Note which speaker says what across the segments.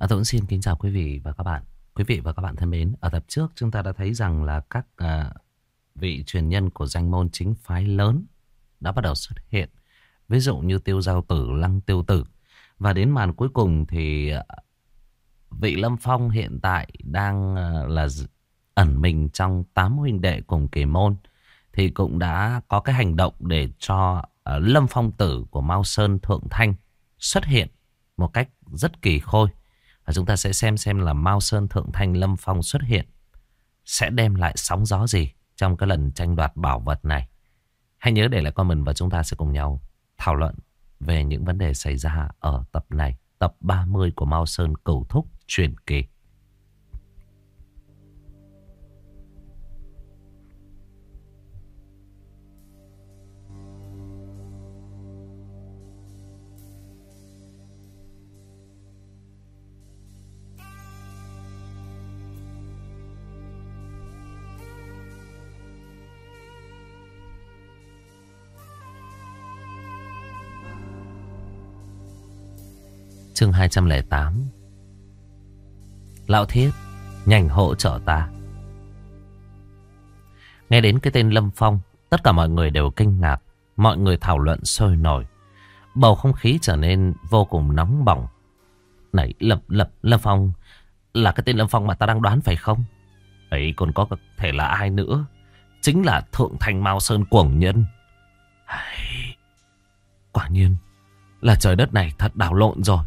Speaker 1: Tôi cũng xin kính chào quý vị và các bạn. Quý vị và các bạn thân mến, ở tập trước chúng ta đã thấy rằng là các vị truyền nhân của danh môn chính phái lớn đã bắt đầu xuất hiện. Ví dụ như Tiêu Giao Tử, Lăng Tiêu Tử. Và đến màn cuối cùng thì vị Lâm Phong hiện tại đang ẩn mình trong 8 huynh đệ cùng kỳ môn. Thì cũng đã có cái hành động để cho Lâm Phong Tử của Mao Sơn Thượng Thanh xuất hiện một cách rất kỳ khôi. Và chúng ta sẽ xem là Mao Sơn Thượng Thanh Lâm Phong xuất hiện sẽ đem lại sóng gió gì trong cái lần tranh đoạt bảo vật này. Hãy nhớ để lại comment và chúng ta sẽ cùng nhau thảo luận về những vấn đề xảy ra ở tập này, tập 30 của Mao Sơn Cửu Thúc truyền kỳ. Chương 208. Lão Thiết, nhanh hỗ trợ ta. Nghe đến cái tên Lâm Phong, tất cả mọi người đều kinh ngạc. Mọi người thảo luận sôi nổi. Bầu không khí trở nên vô cùng nóng bỏng. Này, Lâm Phong là cái tên Lâm Phong mà ta đang đoán phải không? Ấy còn có thể là ai nữa? Chính là Thượng Thanh Mao Sơn Cuồng Nhân. Quả nhiên là trời đất này thật đảo lộn rồi.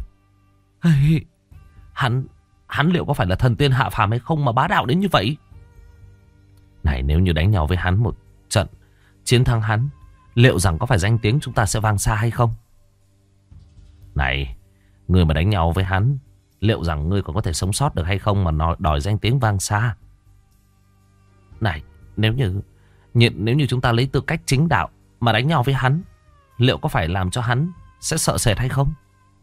Speaker 1: Hắn liệu có phải là thần tiên hạ phàm hay không mà bá đạo đến như vậy? Này, nếu như đánh nhau với hắn một trận, chiến thắng hắn, liệu rằng có phải danh tiếng chúng ta sẽ vang xa hay không? Này, người mà đánh nhau với hắn, liệu rằng ngươi còn có thể sống sót được hay không mà nó đòi danh tiếng vang xa? Này, nếu như chúng ta lấy tư cách chính đạo mà đánh nhau với hắn, liệu có phải làm cho hắn sẽ sợ sệt hay không?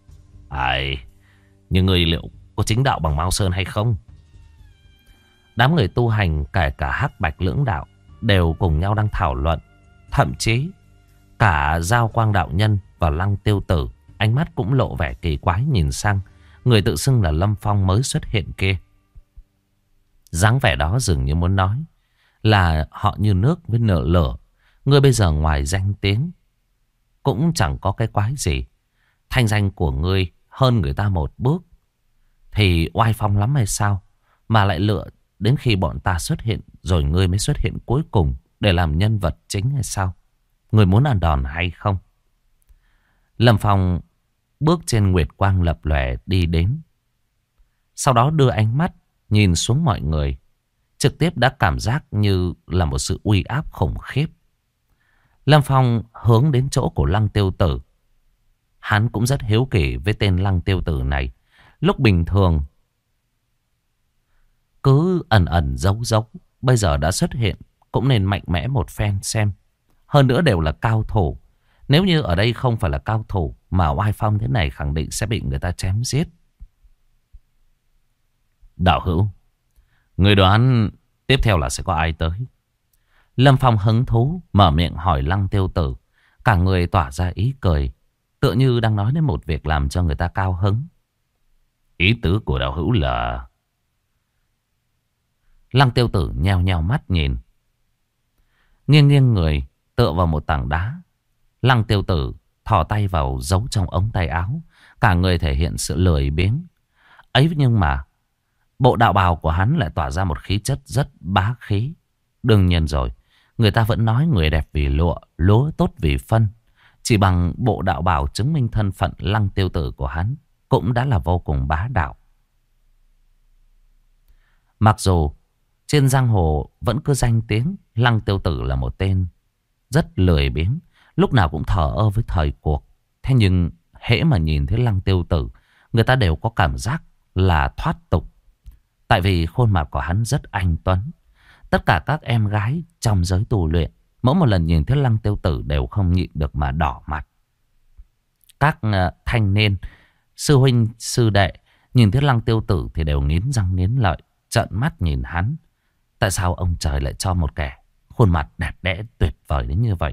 Speaker 1: Nhưng người liệu có chính đạo bằng Mao Sơn hay không? Đám người tu hành kể cả Hắc Bạch lưỡng đạo đều cùng nhau đang thảo luận. Thậm chí cả Giao Quang đạo nhân và Lăng Tiêu Tử ánh mắt cũng lộ vẻ kỳ quái nhìn sang người tự xưng là Lâm Phong mới xuất hiện kia. Dáng vẻ đó dường như muốn nói là họ như nước với nợ lửa. Ngươi bây giờ ngoài danh tiếng cũng chẳng có cái quái gì. Thanh danh của ngươi hơn người ta một bước thì oai phong lắm hay sao? Mà lại lựa đến khi bọn ta xuất hiện rồi ngươi mới xuất hiện cuối cùng để làm nhân vật chính hay sao? Ngươi muốn ăn đòn hay không? Lâm Phong bước trên nguyệt quang lập lòe đi đến. Sau đó đưa ánh mắt nhìn xuống mọi người. Trực tiếp đã cảm giác như là một sự uy áp khủng khiếp. Lâm Phong hướng đến chỗ của Lăng Tiêu Tử. Hắn cũng rất hiếu kỳ với tên Lăng Tiêu Tử này. Lúc bình thường cứ ẩn ẩn giấu giấu, bây giờ đã xuất hiện, cũng nên mạnh mẽ một phen xem. Hơn nữa đều là cao thủ. Nếu như ở đây không phải là cao thủ mà oai phong thế này, khẳng định sẽ bị người ta chém giết. Đạo hữu, người đoán tiếp theo là sẽ có ai tới? Lâm Phong hứng thú mở miệng hỏi Lăng Tiêu Tử. Cả người tỏa ra ý cười, tựa như đang nói đến một việc làm cho người ta cao hứng. Ý tứ của đạo hữu là... Lăng Tiêu Tử nheo nheo mắt nhìn. Nghiêng nghiêng người tựa vào một tảng đá. Lăng Tiêu Tử thò tay vào giấu trong ống tay áo. Cả người thể hiện sự lười biếng. Ấy nhưng mà bộ đạo bào của hắn lại tỏa ra một khí chất rất bá khí. Đương nhiên rồi, người ta vẫn nói người đẹp vì lụa, lúa tốt vì phân. Chỉ bằng bộ đạo bào chứng minh thân phận Lăng Tiêu Tử của hắn cũng đã là vô cùng bá đạo. Mặc dù trên giang hồ vẫn cứ danh tiếng Lăng Tiêu Tử là một tên rất lười biếng, lúc nào cũng thờ ơ với thời cuộc. Thế nhưng hễ mà nhìn thấy Lăng Tiêu Tử, người ta đều có cảm giác là thoát tục. Tại vì khuôn mặt của hắn rất anh tuấn. Tất cả các em gái trong giới tu luyện, mỗi một lần nhìn thấy Lăng Tiêu Tử đều không nhịn được mà đỏ mặt. Các thanh niên, sư huynh, sư đệ nhìn thấy Lăng Tiêu Tử thì đều nghiến răng nghiến lợi, trợn mắt nhìn hắn. Tại sao ông trời lại cho một kẻ khuôn mặt đẹp đẽ tuyệt vời đến như vậy?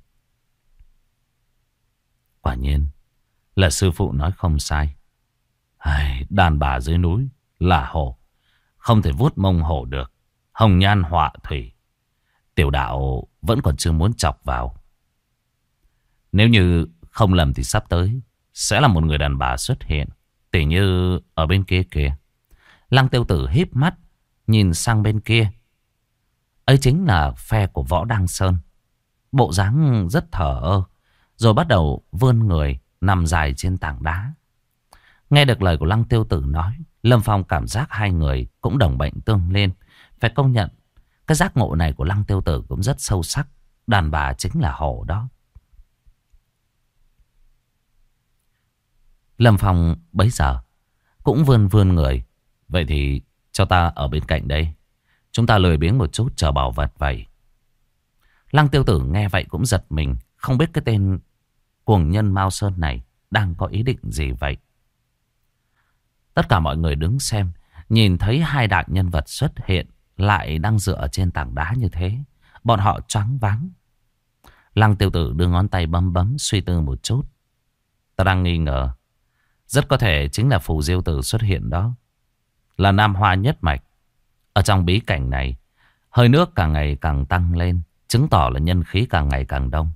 Speaker 1: Quả nhiên là sư phụ nói không sai. Đàn bà dưới núi là hổ, không thể vuốt mông hổ được. Hồng nhan họa thủy, tiểu đạo vẫn còn chưa muốn chọc vào. Nếu như không lầm thì sắp tới sẽ là một người đàn bà xuất hiện, tỉ như ở bên kia kìa. Lăng Tiêu Tử híp mắt nhìn sang bên kia. Ấy chính là phe của Võ Đăng Sơn. Bộ dáng rất thờ ơ, rồi bắt đầu vươn người nằm dài trên tảng đá. Nghe được lời của Lăng Tiêu Tử nói, Lâm Phong cảm giác hai người cũng đồng bệnh tương lên. Phải công nhận, cái giác ngộ này của Lăng Tiêu Tử cũng rất sâu sắc. Đàn bà chính là hổ đó. Lâm Phong bấy giờ cũng vươn người. Vậy thì cho ta ở bên cạnh đây. Chúng ta lười biếng một chút chờ bảo vật vậy. Lăng Tiêu Tử nghe vậy cũng giật mình. Không biết cái tên cuồng nhân Mao Sơn này đang có ý định gì vậy. Tất cả mọi người đứng xem, nhìn thấy hai đại nhân vật xuất hiện, lại đang dựa trên tảng đá như thế. Bọn họ choáng váng. Lăng Tiêu Tử đưa ngón tay bấm suy tư một chút. Ta đang nghi ngờ, rất có thể chính là Phù Diêu Tử xuất hiện đó. Là Nam Hoa nhất mạch. Ở trong bí cảnh này, hơi nước càng ngày càng tăng lên, chứng tỏ là nhân khí càng ngày càng đông.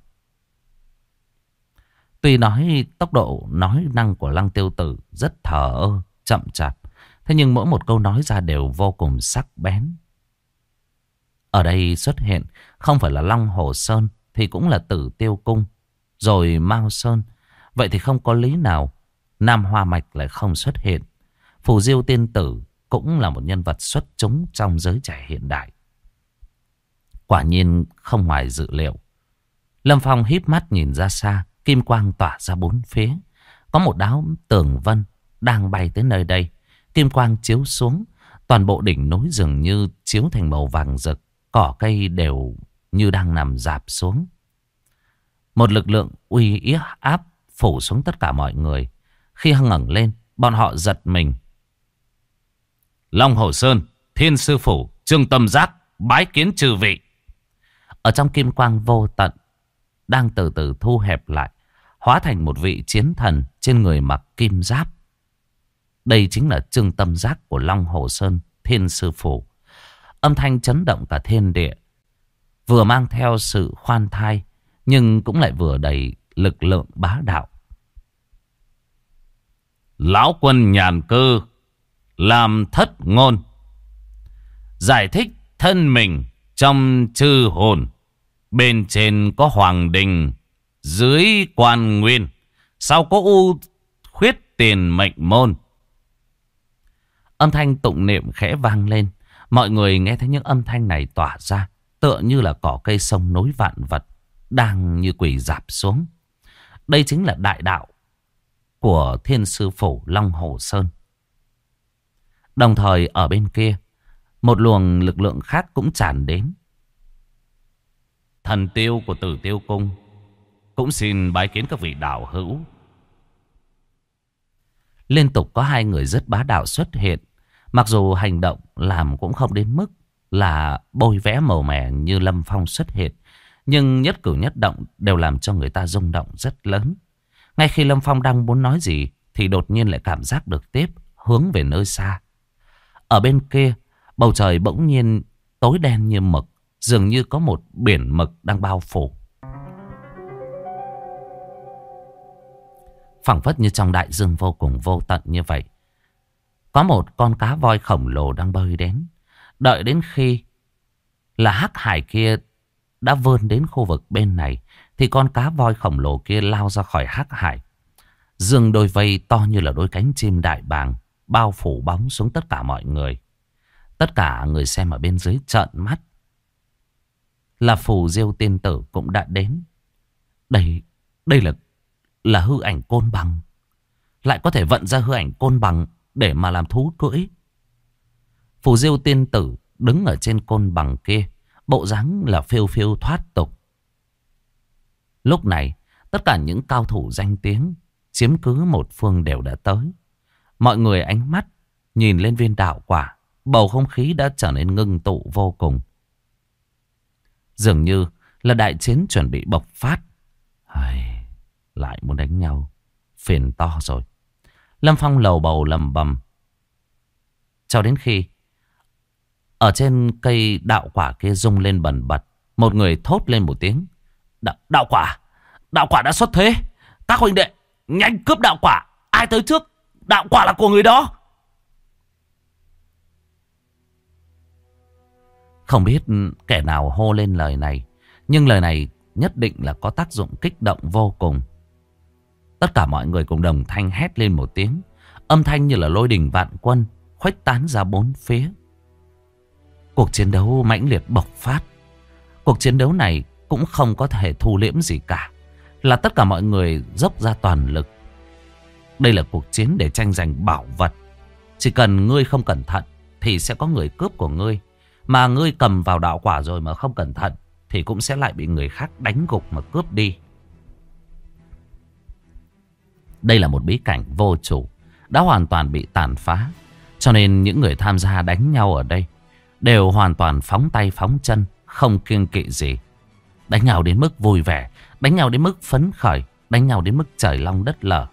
Speaker 1: Tuy nói tốc độ nói năng của Lăng Tiêu Tử rất thờ ơ, chậm chạp, thế nhưng mỗi một câu nói ra đều vô cùng sắc bén. Ở đây xuất hiện không phải là Long Hồ Sơn thì cũng là Tử Tiêu Cung, rồi Mao Sơn. Vậy thì không có lý nào Nam Hoa Mạch lại không xuất hiện. Phù Diêu Tiên Tử cũng là một nhân vật xuất chúng trong giới trẻ hiện đại. Quả nhiên không ngoài dự liệu. Lâm Phong híp mắt nhìn ra xa, kim quang tỏa ra bốn phía. Có một đám tường vân đang bay tới nơi đây. Kim quang chiếu xuống, toàn bộ đỉnh núi dường như chiếu thành màu vàng rực. Cỏ cây đều như đang nằm rạp xuống. Một lực lượng uy yết áp phủ xuống tất cả mọi người. Khi ngẩng lên, bọn họ giật mình. Long Hồ Sơn, Thiên Sư Phủ, Trương Tâm Giác, bái kiến chư vị. Ở trong kim quang vô tận, đang từ từ thu hẹp lại, hóa thành một vị chiến thần trên người mặc kim giáp. Đây chính là Trương Tâm Giác của Long Hồ Sơn, Thiên Sư Phủ. Âm thanh chấn động cả thiên địa, vừa mang theo sự khoan thai, nhưng cũng lại vừa đầy lực lượng bá đạo. Lão quân nhàn cư, làm thất ngôn, giải thích thân mình trong chư hồn. Bên trên có hoàng đình, dưới quan nguyên, sau có u khuyết tiền mệnh môn. Âm thanh tụng niệm khẽ vang lên. Mọi người nghe thấy những âm thanh này tỏa ra, tựa như là cỏ cây sông nối vạn vật đang như quỳ rạp xuống. Đây chính là đại đạo của Thiên Sư Phủ Long Hồ Sơn. Đồng thời ở bên kia, một luồng lực lượng khác cũng tràn đến. Thần tiêu của Tử Tiêu Cung cũng xin bái kiến các vị đạo hữu. Liên tục có hai người rất bá đạo xuất hiện. Mặc dù hành động làm cũng không đến mức là bôi vẽ màu mè như Lâm Phong xuất hiện, nhưng nhất cử nhất động đều làm cho người ta rung động rất lớn. Ngay khi Lâm Phong đang muốn nói gì thì đột nhiên lại cảm giác được tiếp hướng về nơi xa. Ở bên kia, bầu trời bỗng nhiên tối đen như mực, dường như có một biển mực đang bao phủ. Phảng phất như trong đại dương vô cùng vô tận như vậy. Có một con cá voi khổng lồ đang bơi đến. Đợi đến khi là hắc hải kia đã vươn đến khu vực bên này, thì con cá voi khổng lồ kia lao ra khỏi hắc hải. Dương đôi vây to như là đôi cánh chim đại bàng, bao phủ bóng xuống tất cả mọi người. Tất cả người xem ở bên dưới trợn mắt. Là Phù Diêu Tiên Tử cũng đã đến. Đây là hư ảnh côn bằng. Lại có thể vận ra hư ảnh côn bằng để mà làm thú cưỡi. Phù Diêu Tiên Tử đứng ở trên côn bằng kia, bộ dáng là phiêu phiêu thoát tục. Lúc này, tất cả những cao thủ danh tiếng chiếm cứ một phương đều đã tới. Mọi người ánh mắt nhìn lên viên đạo quả, bầu không khí đã trở nên ngưng tụ vô cùng. Dường như là đại chiến chuẩn bị bộc phát. Lại muốn đánh nhau, phiền to rồi. Lâm Phong lầu bầu lầm bầm. Cho đến khi ở trên cây đạo quả kia rung lên bần bật. Một người thốt lên một tiếng. Đạo quả! Đạo quả đã xuất thế! Các huynh đệ, nhanh cướp đạo quả! Ai tới trước? Đạo quả là của người đó! Không biết kẻ nào hô lên lời này, nhưng lời này nhất định là có tác dụng kích động vô cùng. Tất cả mọi người cùng đồng thanh hét lên một tiếng. Âm thanh như là lôi đình vạn quân, khuếch tán ra bốn phía. Cuộc chiến đấu mãnh liệt bộc phát. Cuộc chiến đấu này cũng không có thể thu liễm gì cả, là tất cả mọi người dốc ra toàn lực. Đây là cuộc chiến để tranh giành bảo vật. Chỉ cần ngươi không cẩn thận thì sẽ có người cướp của ngươi. Mà ngươi cầm vào đạo quả rồi mà không cẩn thận thì cũng sẽ lại bị người khác đánh gục mà cướp đi. Đây là một bí cảnh vô chủ, đã hoàn toàn bị tàn phá. Cho nên những người tham gia đánh nhau ở đây đều hoàn toàn phóng tay phóng chân, không kiêng kỵ gì. Đánh nhau đến mức vui vẻ, đánh nhau đến mức phấn khởi, đánh nhau đến mức trời long đất lở.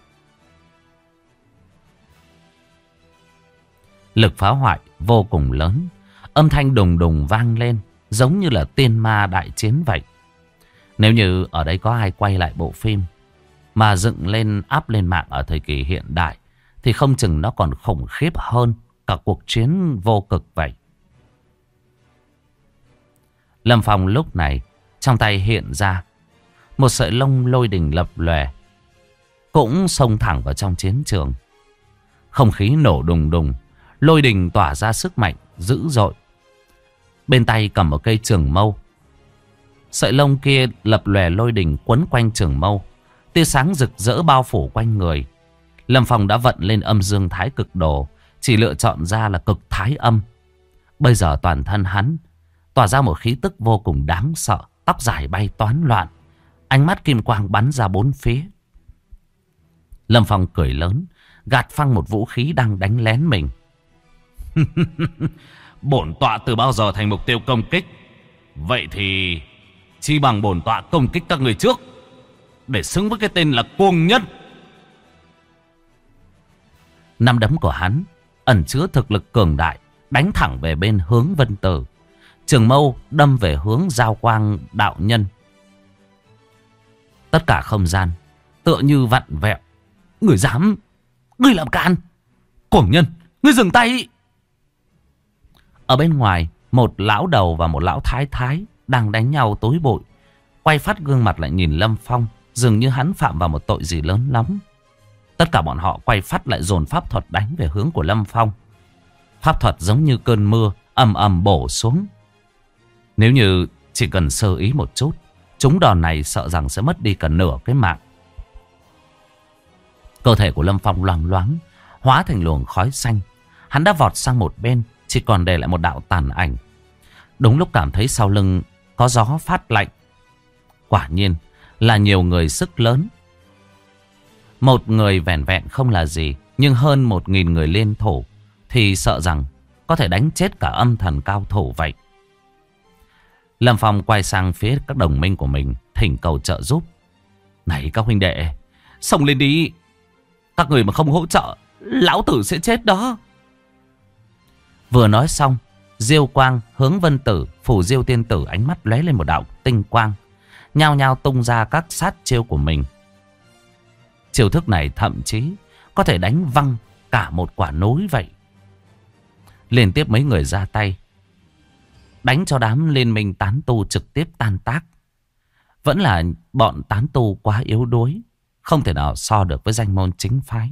Speaker 1: Lực phá hoại vô cùng lớn. Âm thanh đùng đùng vang lên, giống như là tiên ma đại chiến vậy. Nếu như ở đây có ai quay lại bộ phim mà dựng lên áp lên mạng ở thời kỳ hiện đại thì không chừng nó còn khủng khiếp hơn cả cuộc chiến vô cực vậy. Lâm Phong lúc này trong tay hiện ra một sợi lông lôi đình lập lòe, cũng xông thẳng vào trong chiến trường. Không khí nổ đùng đùng, lôi đình tỏa ra sức mạnh dữ dội. Bên tay cầm một cây trường mâu. Sợi lông kia lập lòe lôi đình quấn quanh trường mâu, tia sáng rực rỡ bao phủ quanh người. Lâm Phong đã vận lên âm dương thái cực đồ, chỉ lựa chọn ra là cực thái âm. Bây giờ toàn thân hắn tỏa ra một khí tức vô cùng đáng sợ, tóc dài bay toán loạn, ánh mắt kim quang bắn ra bốn phía. Lâm Phong cười lớn, gạt phăng một vũ khí đang đánh lén mình. Bổn tọa từ bao giờ thành mục tiêu công kích? Vậy thì chi bằng bổn tọa công kích các người trước, để xứng với cái tên là cuồng nhân. Nắm đấm của hắn ẩn chứa thực lực cường đại, đánh thẳng về bên hướng Vân Tử. Trường mâu đâm về hướng Giao Quang đạo nhân. Tất cả không gian tựa như vặn vẹo. Ngươi dám, ngươi làm can! Cuồng nhân, ngươi dừng tay! Ở bên ngoài, một lão đầu và một lão thái thái đang đánh nhau tối bụi. Quay phát gương mặt lại nhìn Lâm Phong, dường như hắn phạm vào một tội gì lớn lắm. Tất cả bọn họ quay phát lại dồn pháp thuật đánh về hướng của Lâm Phong. Pháp thuật giống như cơn mưa ầm ầm bổ xuống. Nếu như chỉ cần sơ ý một chút, chúng đòn này sợ rằng sẽ mất đi cả nửa cái mạng. Cơ thể của Lâm Phong loang loáng, hóa thành luồng khói xanh. Hắn đã vọt sang một bên, chỉ còn để lại một đạo tàn ảnh. Đúng lúc cảm thấy sau lưng có gió phát lạnh. Quả nhiên là nhiều người sức lớn. Một người vẻn vẹn không là gì, nhưng hơn 1000 người liên thủ thì sợ rằng có thể đánh chết cả âm thần cao thủ vậy. Lâm Phong quay sang phía các đồng minh của mình, thỉnh cầu trợ giúp. Này các huynh đệ, xông lên đi! Các người mà không hỗ trợ, lão tử sẽ chết đó! Vừa nói xong, Diêu Quang, Hướng Vân Tử, Phù Diêu Tiên Tử ánh mắt lóe lên một đạo tinh quang, nhao nhao tung ra các sát chiêu của mình. Chiêu thức này thậm chí có thể đánh văng cả một quả núi vậy. Liên tiếp mấy người ra tay, đánh cho đám liên minh tán tu trực tiếp tan tác. Vẫn là bọn tán tu quá yếu đuối, không thể nào so được với danh môn chính phái.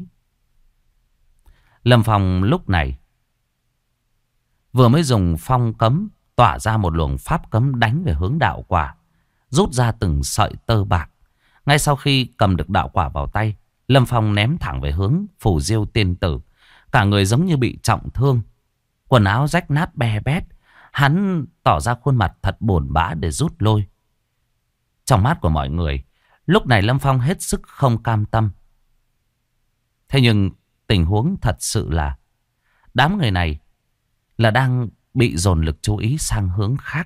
Speaker 1: Lâm Phong lúc này vừa mới dùng phong cấm tỏa ra một luồng pháp cấm đánh về hướng đạo quả, rút ra từng sợi tơ bạc. Ngay sau khi cầm được đạo quả vào tay, Lâm Phong ném thẳng về hướng Phù Diêu Tiên Tử. Cả người giống như bị trọng thương, quần áo rách nát be bét. Hắn tỏ ra khuôn mặt thật buồn bã để rút lui. Trong mắt của mọi người, lúc này Lâm Phong hết sức không cam tâm. Thế nhưng tình huống thật sự là đám người này là đang bị dồn lực chú ý sang hướng khác.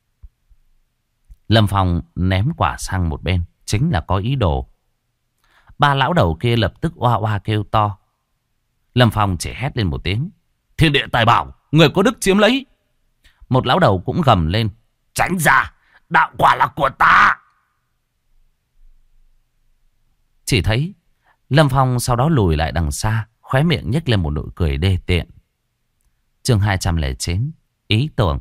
Speaker 1: Lâm Phong ném quả sang một bên, chính là có ý đồ. Ba lão đầu kia lập tức oa oa kêu to. Lâm Phong chỉ hét lên một tiếng. Thiên địa tài bảo, người có đức chiếm lấy. Một lão đầu cũng gầm lên. Tránh ra, đạo quả là của ta. Chỉ thấy Lâm Phong sau đó lùi lại đằng xa, khóe miệng nhếch lên một nụ cười đê tiện. Chương 209, ý tưởng.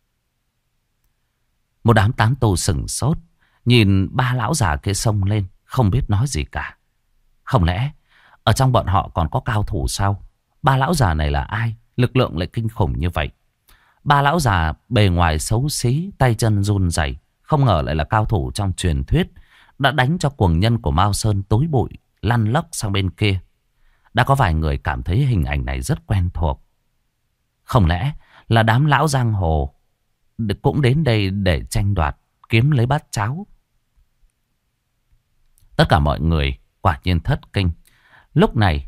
Speaker 1: Một đám tán tu sửng sốt, nhìn ba lão già kia xông lên, không biết nói gì cả. Không lẽ ở trong bọn họ còn có cao thủ sao? Ba lão già này là ai? Lực lượng lại kinh khủng như vậy. Ba lão già bề ngoài xấu xí, tay chân run rẩy, không ngờ lại là cao thủ trong truyền thuyết, đã đánh cho cuồng nhân của Mao Sơn tối bụi, lăn lóc sang bên kia. Đã có vài người cảm thấy hình ảnh này rất quen thuộc. Không lẽ là đám lão giang hồ cũng đến đây để tranh đoạt, kiếm lấy bát cháo? Tất cả mọi người quả nhiên thất kinh. Lúc này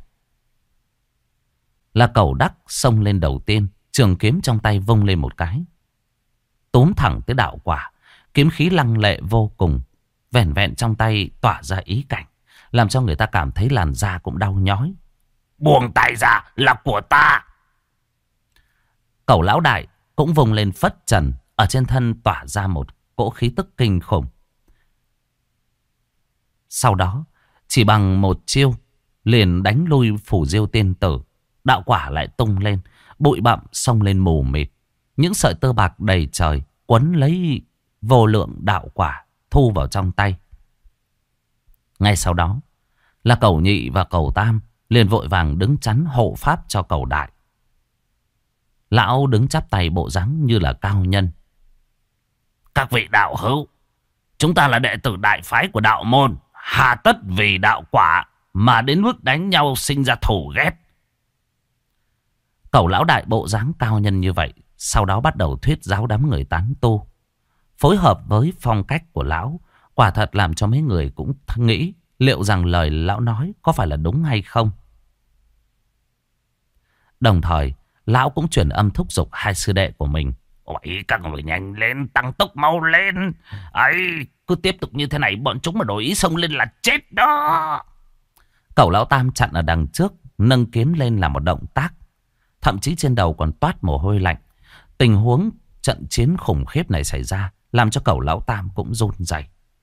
Speaker 1: là Cẩu Đắc xông lên đầu tiên, trường kiếm trong tay vung lên một cái, túm thẳng tới đạo quả. Kiếm khí lăng lệ vô cùng, vẻn vẹn trong tay tỏa ra ý cảnh, làm cho người ta cảm thấy làn da cũng đau nhói. Buông tay ra, là của ta. Cẩu lão đại cũng vùng lên phất trần, ở trên thân tỏa ra một cỗ khí tức kinh khủng. Sau đó chỉ bằng một chiêu liền đánh lui Phủ Diêu tiên tử. Đạo quả lại tung lên, bụi bặm xông lên mù mịt. Những sợi tơ bạc đầy trời quấn lấy vô lượng đạo quả, thu vào trong tay. Ngay sau đó là Cẩu Nhị và Cẩu Tam liền vội vàng đứng chắn hộ pháp cho Cẩu Đại. Lão đứng chắp tay bộ dáng như là cao nhân. Các vị đạo hữu, chúng ta là đệ tử đại phái của đạo môn, hà tất vì đạo quả mà đến mức đánh nhau sinh ra thù ghét. Cẩu lão đại bộ dáng cao nhân như vậy, sau đó bắt đầu thuyết giáo đám người tán tu. Phối hợp với phong cách của lão, quả thật làm cho mấy người cũng nghĩ liệu rằng lời lão nói có phải là đúng hay không. Đồng thời lão cũng truyền âm thúc giục hai sư đệ của mình. Ôi, các người nhanh lên, tăng tốc mau lên. Ấy, cứ tiếp tục như thế này bọn chúng mà đổi ý xông lên là chết đó. Cẩu lão Tam chặn ở đằng trước, nâng kiếm lên làm một động tác, thậm chí trên đầu còn toát mồ hôi lạnh. Tình huống trận chiến khủng khiếp này xảy ra làm cho Cẩu lão Tam cũng run rẩy.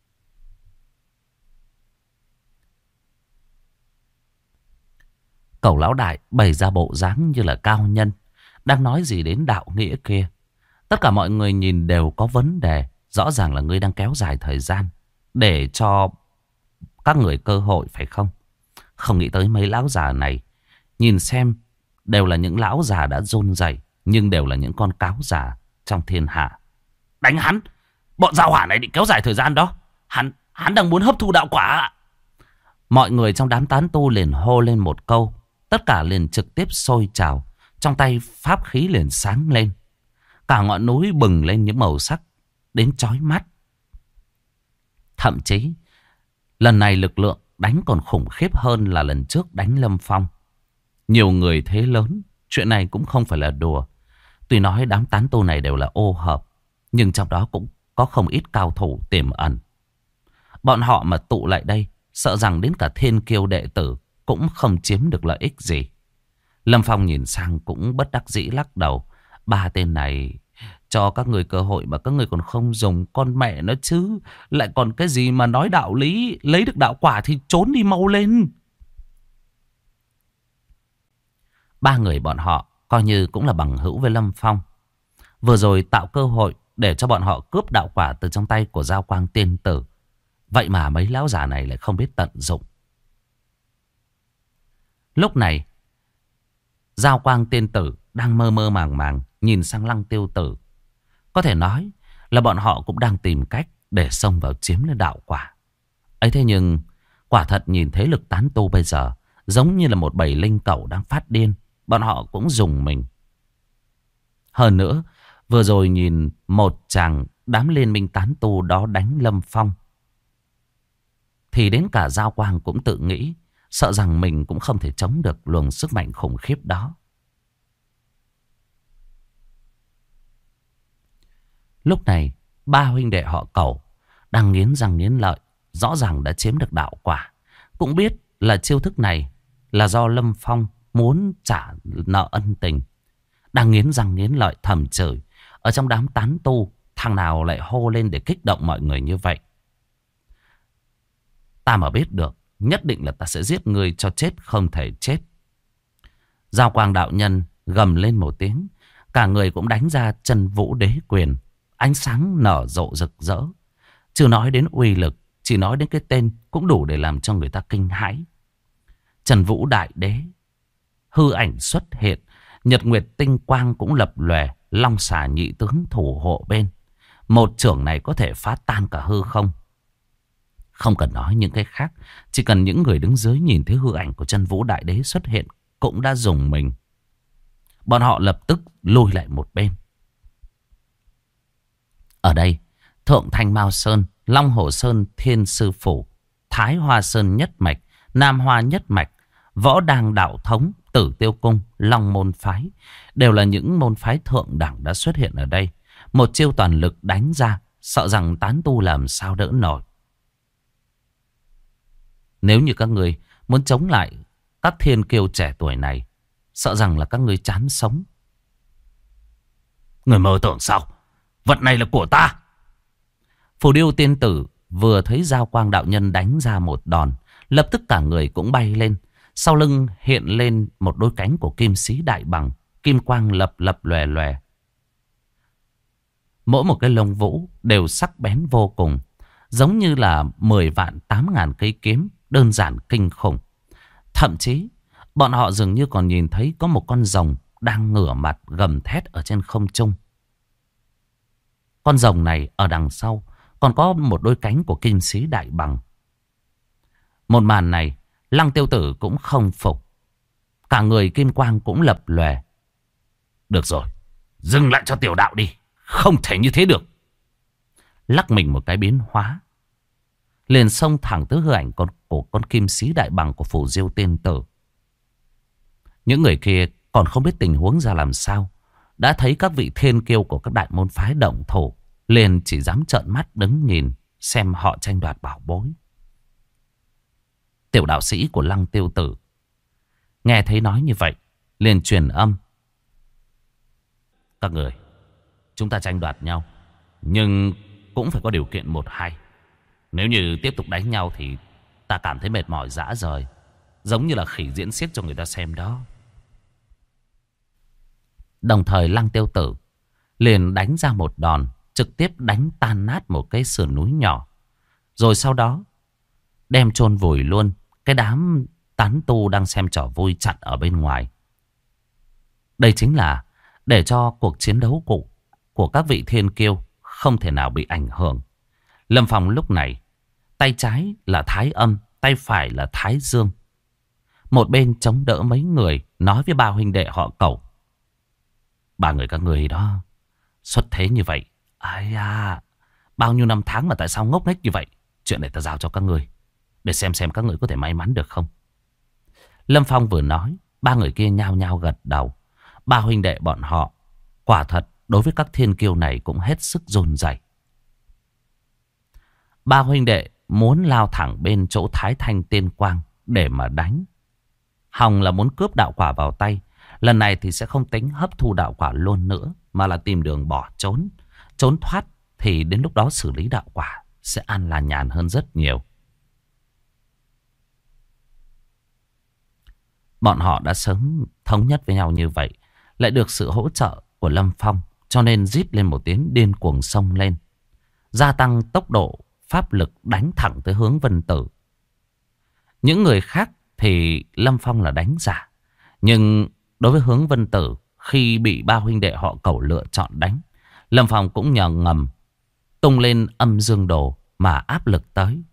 Speaker 1: Cẩu lão đại bày ra bộ dáng như là cao nhân, đang nói gì đến đạo nghĩa kia. Tất cả mọi người nhìn đều có vấn đề. Rõ ràng là ngươi đang kéo dài thời gian để cho các người cơ hội, phải không? Không nghĩ tới mấy lão già này, nhìn xem đều là những lão già đã run rẩy, nhưng đều là những con cáo già trong thiên hạ. Đánh hắn! Bọn giao hỏa này định kéo dài thời gian đó. Hắn đang muốn hấp thu đạo quả. Mọi người trong đám tán tu liền hô lên một câu. Tất cả liền trực tiếp sôi trào. Trong tay pháp khí liền sáng lên. Cả ngọn núi bừng lên những màu sắc đến chói mắt. Thậm chí lần này lực lượng đánh còn khủng khiếp hơn là lần trước đánh Lâm Phong. Nhiều người thế lớn, chuyện này cũng không phải là đùa. Tuy nói đám tán tu này đều là ô hợp, nhưng trong đó cũng có không ít cao thủ tiềm ẩn. Bọn họ mà tụ lại đây, sợ rằng đến cả thiên kiêu đệ tử cũng không chiếm được lợi ích gì. Lâm Phong nhìn sang cũng bất đắc dĩ lắc đầu. Ba tên này cho các người cơ hội mà các người còn không dùng, con mẹ nó chứ. Lại còn cái gì mà nói đạo lý, lấy được đạo quả thì trốn đi mau lên. Ba người bọn họ coi như cũng là bằng hữu với Lâm Phong. Vừa rồi tạo cơ hội để cho bọn họ cướp đạo quả từ trong tay của Giao Quang tiên tử. Vậy mà mấy lão già này lại không biết tận dụng. Lúc này Giao Quang tiên tử đang mơ mơ màng màng nhìn sang Lăng Tiêu Tử. Có thể nói là bọn họ cũng đang tìm cách để xông vào chiếm lấy đạo quả. Ấy thế nhưng quả thật nhìn thế lực tán tu bây giờ giống như là một bầy linh cẩu đang phát điên. Bọn họ cũng dùng mình. Hơn nữa, vừa rồi nhìn một chàng đám liên minh tán tu đó đánh Lâm Phong, thì đến cả Giao Quang cũng tự nghĩ, sợ rằng mình cũng không thể chống được luồng sức mạnh khủng khiếp đó. Lúc này, ba huynh đệ họ Cẩu đang nghiến răng nghiến lợi, rõ ràng đã chiếm được đạo quả. Cũng biết là chiêu thức này là do Lâm Phong muốn trả nợ ân tình. Đang nghiến răng nghiến lợi thầm chửi. Ở trong đám tán tu, thằng nào lại hô lên để kích động mọi người như vậy? Ta mà biết được, nhất định là ta sẽ giết ngươi cho chết không thể chết. Giao Quang đạo nhân gầm lên một tiếng. Cả người cũng đánh ra chân vũ đế quyền. Ánh sáng nở rộ rực rỡ. Chưa nói đến uy lực, chỉ nói đến cái tên cũng đủ để làm cho người ta kinh hãi. Trần Vũ Đại Đế. Hư ảnh xuất hiện. Nhật Nguyệt tinh quang cũng lập lòe. Long xà nhị tướng thủ hộ bên. Một chưởng này có thể phá tan cả hư không. Không cần nói những cái khác. Chỉ cần những người đứng dưới nhìn thấy hư ảnh của Trần Vũ Đại Đế xuất hiện cũng đã rùng mình. Bọn họ lập tức lùi lại một bên. Ở đây, Thượng Thanh Mao Sơn, Long Hồ Sơn Thiên Sư Phủ, Thái Hoa Sơn Nhất Mạch, Nam Hoa Nhất Mạch, Võ Đàng Đạo Thống, Tử Tiêu Cung, Long Môn Phái đều là những môn phái thượng đẳng đã xuất hiện ở đây. Một chiêu toàn lực đánh ra, sợ rằng tán tu làm sao đỡ nổi. Nếu như các người muốn chống lại các thiên kiêu trẻ tuổi này, sợ rằng là các người chán sống. Người mơ tưởng sao? Vật này là của ta. Phù Điêu tiên tử vừa thấy Giao Quang đạo nhân đánh ra một đòn, lập tức cả người cũng bay lên. Sau lưng hiện lên một đôi cánh của kim sĩ đại bằng, kim quang lập lập lòe lòe. Mỗi một cái lông vũ đều sắc bén vô cùng, giống như là 10 vạn 8 ngàn cây kiếm, đơn giản kinh khủng. Thậm chí bọn họ dường như còn nhìn thấy có một con rồng đang ngửa mặt gầm thét ở trên không trung. Con rồng này ở đằng sau còn có một đôi cánh của kim sĩ đại bằng. Một màn này Lăng Tiêu Tử cũng không phục. Cả người kim quang cũng lập lòe. Được rồi, dừng lại cho tiểu đạo đi. Không thể như thế được. Lắc mình một cái biến hóa, liền xông thẳng tới hư ảnh của con kim sĩ đại bằng của Phù Diêu tiên tử. Những người kia còn không biết tình huống ra làm sao, đã thấy các vị thiên kiêu của các đại môn phái động thủ, liền chỉ dám trợn mắt đứng nhìn xem họ tranh đoạt bảo bối. Tiểu đạo sĩ của Lăng Tiêu Tử nghe thấy nói như vậy, liền truyền âm. Các người, chúng ta tranh đoạt nhau, nhưng cũng phải có điều kiện một hai. Nếu như tiếp tục đánh nhau thì ta cảm thấy mệt mỏi rã rời, giống như là khỉ diễn xiếc cho người ta xem đó. Đồng thời Lăng Tiêu Tử liền đánh ra một đòn, trực tiếp đánh tan nát một cái sườn núi nhỏ. Rồi sau đó đem chôn vùi luôn cái đám tán tu đang xem trò vui chặn ở bên ngoài. Đây chính là để cho cuộc chiến đấu của các vị thiên kiêu không thể nào bị ảnh hưởng. Lâm Phong lúc này, tay trái là Thái Âm, tay phải là Thái Dương. Một bên chống đỡ mấy người, nói với ba huynh đệ họ Cẩu. Ba người các người đó xuất thế như vậy, ai à, bao nhiêu năm tháng mà tại sao ngốc nghếch như vậy? Chuyện này ta giao cho các người, để xem các người có thể may mắn được không. Lâm Phong vừa nói, ba người kia nhao nhao gật đầu. Ba huynh đệ bọn họ quả thật đối với các thiên kiêu này cũng hết sức run rẩy. Ba huynh đệ muốn lao thẳng bên chỗ Thái Thanh Tiên Quang để mà đánh. Hồng là muốn cướp đạo quả vào tay. Lần này thì sẽ không tính hấp thu đạo quả luôn nữa, mà là tìm đường bỏ trốn. Trốn thoát thì đến lúc đó xử lý đạo quả sẽ an là nhàn hơn rất nhiều. Bọn họ đã sớm thống nhất với nhau như vậy, lại được sự hỗ trợ của Lâm Phong, cho nên rít lên một tiếng điên cuồng xông lên, gia tăng tốc độ pháp lực đánh thẳng tới hướng Vân Tử. Những người khác thì Lâm Phong là đánh giả, nhưng đối với hướng Vân Tử, khi bị ba huynh đệ họ Cẩu lựa chọn đánh, Lâm Phong cũng nhờ ngầm tung lên âm dương đồ mà áp lực tới.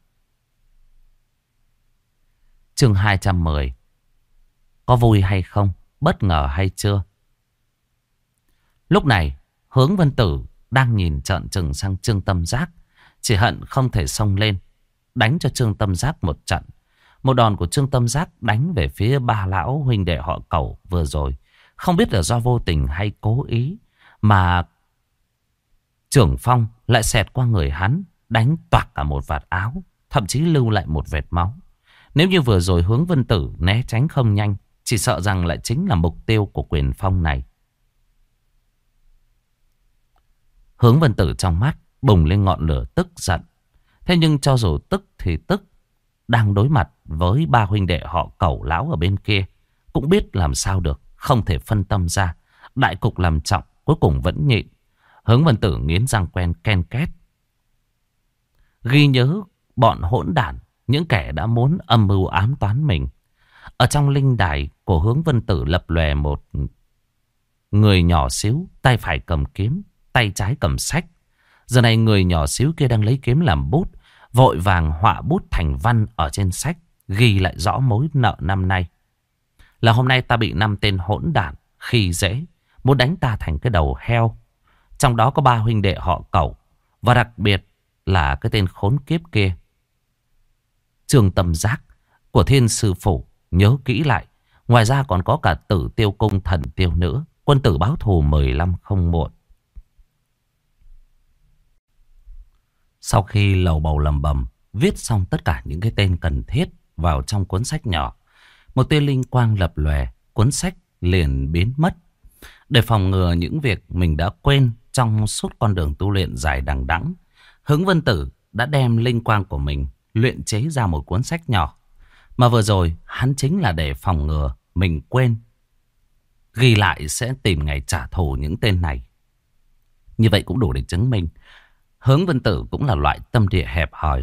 Speaker 1: Chương 210. Có vui hay không? Bất ngờ hay chưa? Lúc này hướng Vân Tử đang nhìn trợn trừng sang Trương Tâm Giác, chỉ hận không thể xông lên đánh cho Trương Tâm Giác một trận. Một đòn của Trương Tâm Giác đánh về phía ba lão huynh đệ họ Cẩu vừa rồi, không biết là do vô tình hay cố ý, mà Trưởng Phong lại xẹt qua người hắn, đánh toạc cả một vạt áo, thậm chí lưu lại một vệt máu. Nếu như vừa rồi hướng Vân Tử né tránh không nhanh, chỉ sợ rằng lại chính là mục tiêu của quyền phong này. Hướng Vân Tử trong mắt bùng lên ngọn lửa tức giận. Thế nhưng cho dù tức thì tức, đang đối mặt với ba huynh đệ họ Cẩu Lão ở bên kia, cũng biết làm sao được, không thể phân tâm ra. Đại cục làm trọng, cuối cùng vẫn nhịn. Hướng Vân Tử nghiến răng ken két. Ghi nhớ bọn hỗn đản, những kẻ đã muốn âm mưu ám toán mình. Ở trong linh đài của Hướng Vân Tử lập lòe một người nhỏ xíu, tay phải cầm kiếm, tay trái cầm sách. Giờ này người nhỏ xíu kia đang lấy kiếm làm bút, vội vàng họa bút thành văn ở trên sách, ghi lại rõ mối nợ năm nay. Là hôm nay ta bị 5 tên hỗn đản khi dễ, muốn đánh ta thành cái đầu heo. Trong đó có 3 huynh đệ họ Cẩu, và đặc biệt là cái tên khốn kiếp kia, Trương Tâm Giác của Thiên Sư Phủ. Nhớ kỹ lại. Ngoài ra còn có cả Tử Tiêu Cung thần tiêu nữa. Quân tử báo thù 15 không muộn. Sau khi lầu bầu lầm bầm viết xong tất cả những cái tên cần thiết vào trong cuốn sách nhỏ, một tia linh quang lập lòe, cuốn sách liền biến mất. Để phòng ngừa những việc mình đã quên trong suốt con đường tu luyện dài đằng đẵng, Hướng Vân Tử đã đem linh quang của mình luyện chế ra một cuốn sách nhỏ. Mà vừa rồi hắn chính là để phòng ngừa mình quên, ghi lại sẽ tìm ngày trả thù những tên này. Như vậy cũng đủ để chứng minh Hướng Vân Tử cũng là loại tâm địa hẹp hòi.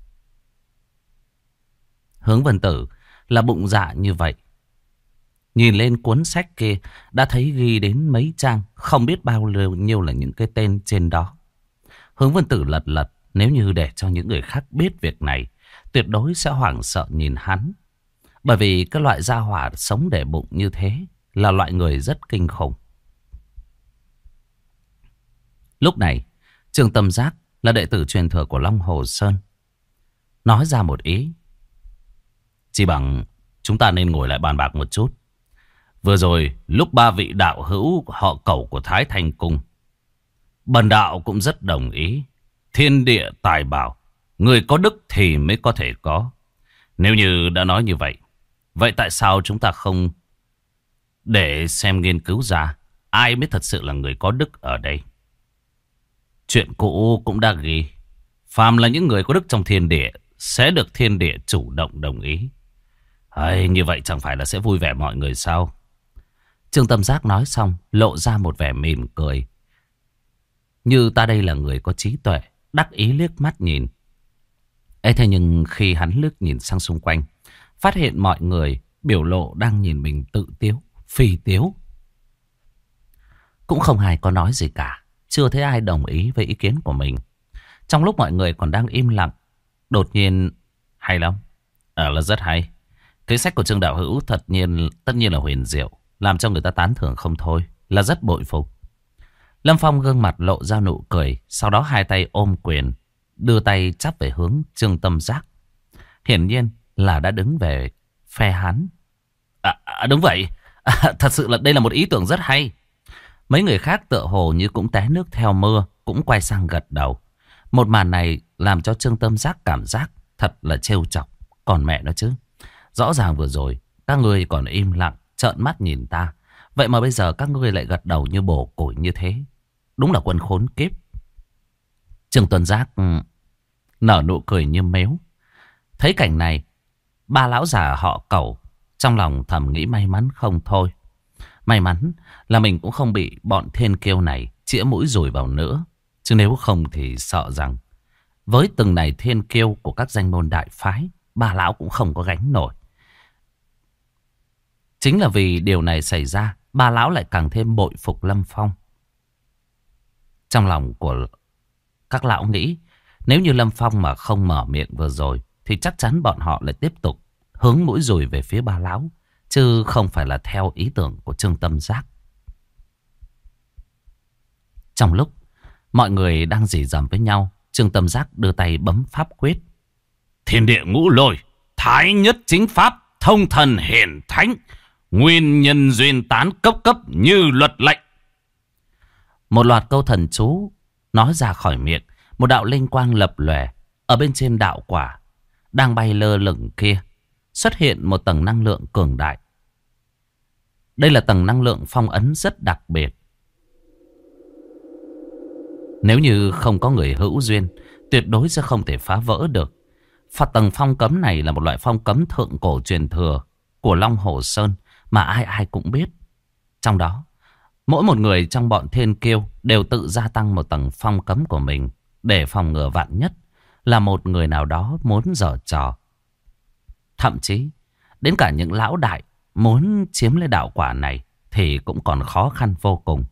Speaker 1: Hướng Vân Tử là bụng dạ như vậy. Nhìn lên cuốn sách kia đã thấy ghi đến mấy trang, không biết bao nhiêu là những cái tên trên đó. Hướng Vân Tử lật lật, nếu như để cho những người khác biết việc này, tuyệt đối sẽ hoảng sợ nhìn hắn. Bởi vì cái loại gia hỏa sống để bụng như thế là loại người rất kinh khủng. Lúc này, Trương Tâm Giác là đệ tử truyền thừa của Long Hồ Sơn, nói ra một ý. Chỉ bằng chúng ta nên ngồi lại bàn bạc một chút. Vừa rồi lúc 3 vị đạo hữu họ Cẩu của Thái Thanh Cung, bần đạo cũng rất đồng ý. Thiên địa tài bảo, người có đức thì mới có thể có. Nếu như đã nói như vậy, vậy tại sao chúng ta không để xem nghiên cứu ra ai mới thật sự là người có đức ở đây? Chuyện cũ cũng đã ghi, phàm là những người có đức trong thiên địa sẽ được thiên địa chủ động đồng ý. Như vậy chẳng phải là sẽ vui vẻ mọi người sao? Trương Tâm Giác nói xong lộ ra một vẻ mỉm cười, như ta đây là người có trí tuệ, đắc ý liếc mắt nhìn. Thế nhưng khi hắn liếc nhìn sang xung quanh, phát hiện mọi người biểu lộ đang nhìn mình tự tiếu, phi tiếu. Cũng không ai có nói gì cả, chưa thấy ai đồng ý với ý kiến của mình. Trong lúc mọi người còn đang im lặng, đột nhiên, hay lắm, là rất hay. Cái sách của Trương đạo hữu tất nhiên là huyền diệu, làm cho người ta tán thưởng không thôi, là rất bội phục. Lâm Phong gương mặt lộ ra nụ cười, sau đó hai tay ôm quyền, đưa tay chắp về hướng Trương Tâm Giác. Hiển nhiên là đã đứng về phe hắn. Đúng vậy, thật sự là đây là một ý tưởng rất hay. Mấy người khác tựa hồ như cũng té nước theo mưa, cũng quay sang gật đầu. Một màn này làm cho Trương Tâm Giác cảm giác thật là trêu chọc. Còn mẹ nó chứ, rõ ràng vừa rồi các ngươi còn im lặng trợn mắt nhìn ta, vậy mà bây giờ các ngươi lại gật đầu như bổ củi như thế. Đúng là quân khốn kiếp. Trương Tâm Giác nở nụ cười như mếu. Thấy cảnh này, 3 lão già họ Cẩu trong lòng thầm nghĩ may mắn không thôi. May mắn là mình cũng không bị bọn thiên kiêu này chĩa mũi dùi vào nữa. Chứ nếu không thì sợ rằng với từng này thiên kiêu của các danh môn đại phái, 3 lão cũng không có gánh nổi. Chính là vì điều này xảy ra, 3 lão lại càng thêm bội phục Lâm Phong. Trong lòng của các lão nghĩ, nếu như Lâm Phong mà không mở miệng vừa rồi, thì chắc chắn bọn họ lại tiếp tục hướng mũi dùi về phía 3 lão, chứ không phải là theo ý tưởng của Trương Tâm Giác. Trong lúc mọi người đang rỉ rầm với nhau, Trương Tâm Giác đưa tay bấm pháp quyết. Thiên địa ngũ lôi, thái nhất chính pháp, thông thần hiển thánh, nguyên nhân duyên tán cấp cấp như luật lệnh. Một loạt câu thần chú nói ra khỏi miệng, một đạo linh quang lập lòe. Ở bên trên đạo quả đang bay lơ lửng kia xuất hiện một tầng năng lượng cường đại. Đây là tầng năng lượng phong ấn rất đặc biệt. Nếu như không có người hữu duyên, tuyệt đối sẽ không thể phá vỡ được. Tầng phong cấm này là một loại phong cấm thượng cổ truyền thừa của Long Hồ Sơn mà ai ai cũng biết. Trong đó, mỗi một người trong bọn thiên kiêu đều tự gia tăng một tầng phong cấm của mình để phòng ngừa vạn nhất là một người nào đó muốn giở trò. Thậm chí, đến cả những lão đại muốn chiếm lấy đạo quả này thì cũng còn khó khăn vô cùng.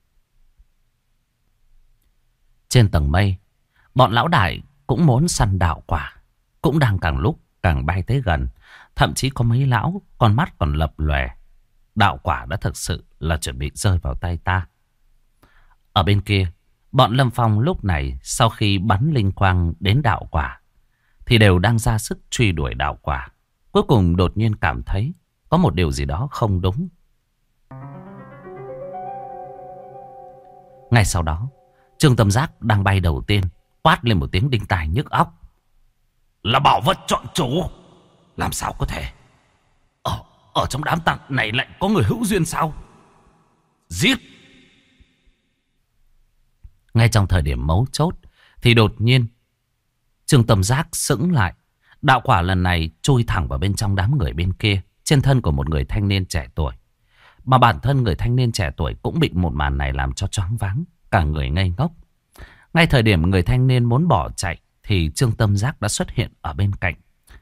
Speaker 1: Trên tầng mây, bọn lão đại cũng muốn săn đạo quả, cũng đang càng lúc càng bay tới gần. Thậm chí có mấy lão con mắt còn lập lòe. Đạo quả đã thực sự là chuẩn bị rơi vào tay ta. Ở bên kia, bọn Lâm Phong lúc này sau khi bắn linh quang đến đạo quả thì đều đang ra sức truy đuổi đạo quả. Cuối cùng đột nhiên cảm thấy có một điều gì đó không đúng. Ngay sau đó, Trương Tâm Giác đang bay đầu tiên quát lên một tiếng đinh tai nhức óc. Là bảo vật chọn chủ? Làm sao có thể? Ở trong đám tặng này lại có người hữu duyên sao? Giết! Ngay trong thời điểm mấu chốt thì đột nhiên Trương Tâm Giác sững lại. Đạo quả lần này chui thẳng vào bên trong đám người bên kia, trên thân của một người thanh niên trẻ tuổi. Mà bản thân người thanh niên trẻ tuổi cũng bị một màn này làm cho choáng váng, cả người ngây ngốc. Ngay thời điểm người thanh niên muốn bỏ chạy thì Trương Tâm Giác đã xuất hiện ở bên cạnh.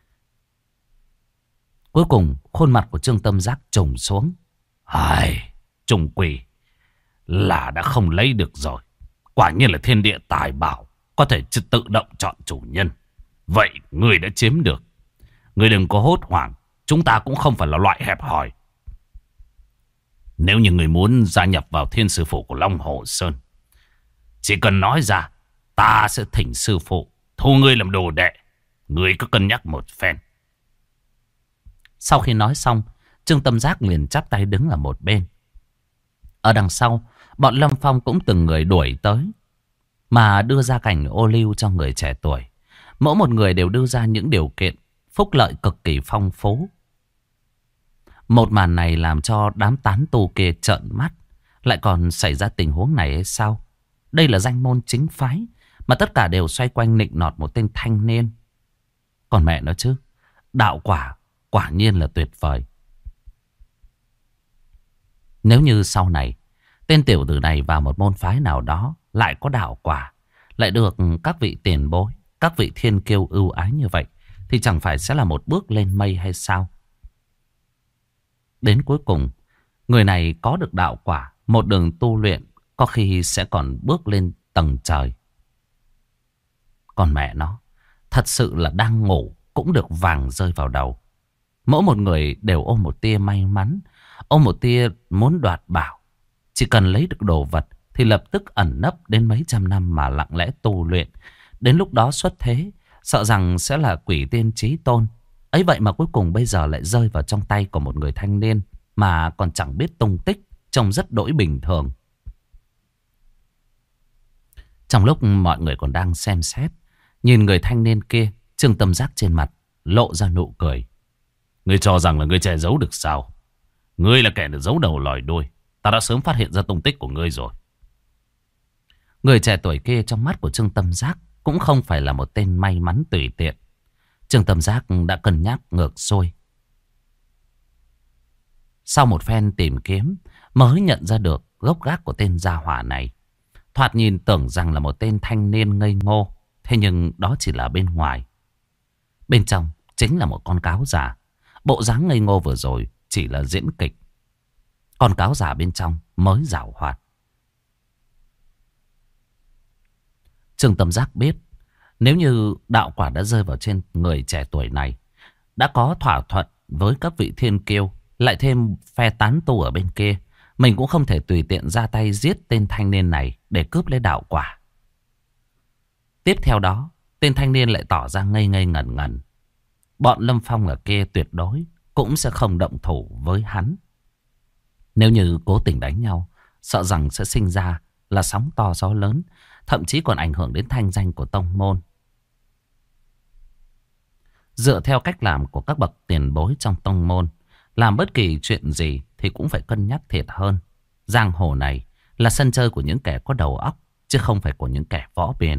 Speaker 1: Cuối cùng khuôn mặt của Trương Tâm Giác trùng xuống. Ai, trùng quỷ là đã không lấy được rồi. Quả nhiên là thiên địa tài bảo, có thể tự động chọn chủ nhân. Vậy người đã chiếm được. Người đừng có hốt hoảng, chúng ta cũng không phải là loại hẹp hòi. Nếu như người muốn gia nhập vào thiên sư phụ của Long Hồ Sơn, chỉ cần nói ra, ta sẽ thỉnh sư phụ thu ngươi làm đồ đệ. Ngươi cứ cân nhắc một phen. Sau khi nói xong, Trương Tâm Giác liền chắp tay đứng ở một bên. Ở đằng sau, bọn Lâm Phong cũng từng người đuổi tới, mà đưa ra cảnh ô liu cho người trẻ tuổi. Mỗi một người đều đưa ra những điều kiện phúc lợi cực kỳ phong phú. Một màn này làm cho đám tán tu kia trợn mắt. Lại còn xảy ra tình huống này hay sao? Đây là danh môn chính phái, mà tất cả đều xoay quanh nịnh nọt một tên thanh niên. Còn mẹ nó chứ, đạo quả quả nhiên là tuyệt vời. Nếu như sau này tên tiểu tử này vào một môn phái nào đó lại có đạo quả, lại được các vị tiền bối, các vị thiên kiêu ưu ái như vậy, thì chẳng phải sẽ là một bước lên mây hay sao? Đến cuối cùng, người này có được đạo quả, một đường tu luyện có khi sẽ còn bước lên tầng trời. Còn mẹ nó, thật sự là đang ngủ cũng được vàng rơi vào đầu. Mỗi một người đều ôm một tia may mắn, ôm một tia muốn đoạt bảo. Chỉ cần lấy được đồ vật thì lập tức ẩn nấp đến mấy trăm năm mà lặng lẽ tu luyện. Đến lúc đó xuất thế, sợ rằng sẽ là quỷ tiên chí tôn. Ấy vậy mà cuối cùng bây giờ lại rơi vào trong tay của một người thanh niên mà còn chẳng biết tung tích, trông rất đỗi bình thường. Trong lúc mọi người còn đang xem xét, nhìn người thanh niên kia, Trương Tâm Giác trên mặt lộ ra nụ cười. Ngươi cho rằng là ngươi che giấu được sao? Ngươi là kẻ được giấu đầu lòi đuôi. Ta đã sớm phát hiện ra tung tích của ngươi rồi. Người trẻ tuổi kia trong mắt của Trương Tâm Giác cũng không phải là một tên may mắn tùy tiện. Trương Tâm Giác đã cân nhắc ngược xuôi. Sau một phen tìm kiếm, mới nhận ra được gốc gác của tên gia hỏa này. Thoạt nhìn tưởng rằng là một tên thanh niên ngây ngô, thế nhưng đó chỉ là bên ngoài. Bên trong chính là một con cáo già. Bộ dáng ngây ngô vừa rồi chỉ là diễn kịch. Con cáo già bên trong mới giảo hoạt. Trương Tâm Giác biết, nếu như đạo quả đã rơi vào trên người trẻ tuổi này, đã có thỏa thuận với các vị thiên kiêu, lại thêm phe tán tu ở bên kia, mình cũng không thể tùy tiện ra tay giết tên thanh niên này để cướp lấy đạo quả. Tiếp theo đó, tên thanh niên lại tỏ ra ngây ngây ngẩn ngẩn. Bọn Lâm Phong ở kia tuyệt đối cũng sẽ không động thủ với hắn. Nếu như cố tình đánh nhau, sợ rằng sẽ sinh ra là sóng to gió lớn, thậm chí còn ảnh hưởng đến thanh danh của tông môn. Dựa theo cách làm của các bậc tiền bối trong tông môn, Làm bất kỳ chuyện gì thì cũng phải cân nhắc thiệt hơn. Giang hồ này là sân chơi của những kẻ có đầu óc, chứ không phải của những kẻ võ biền.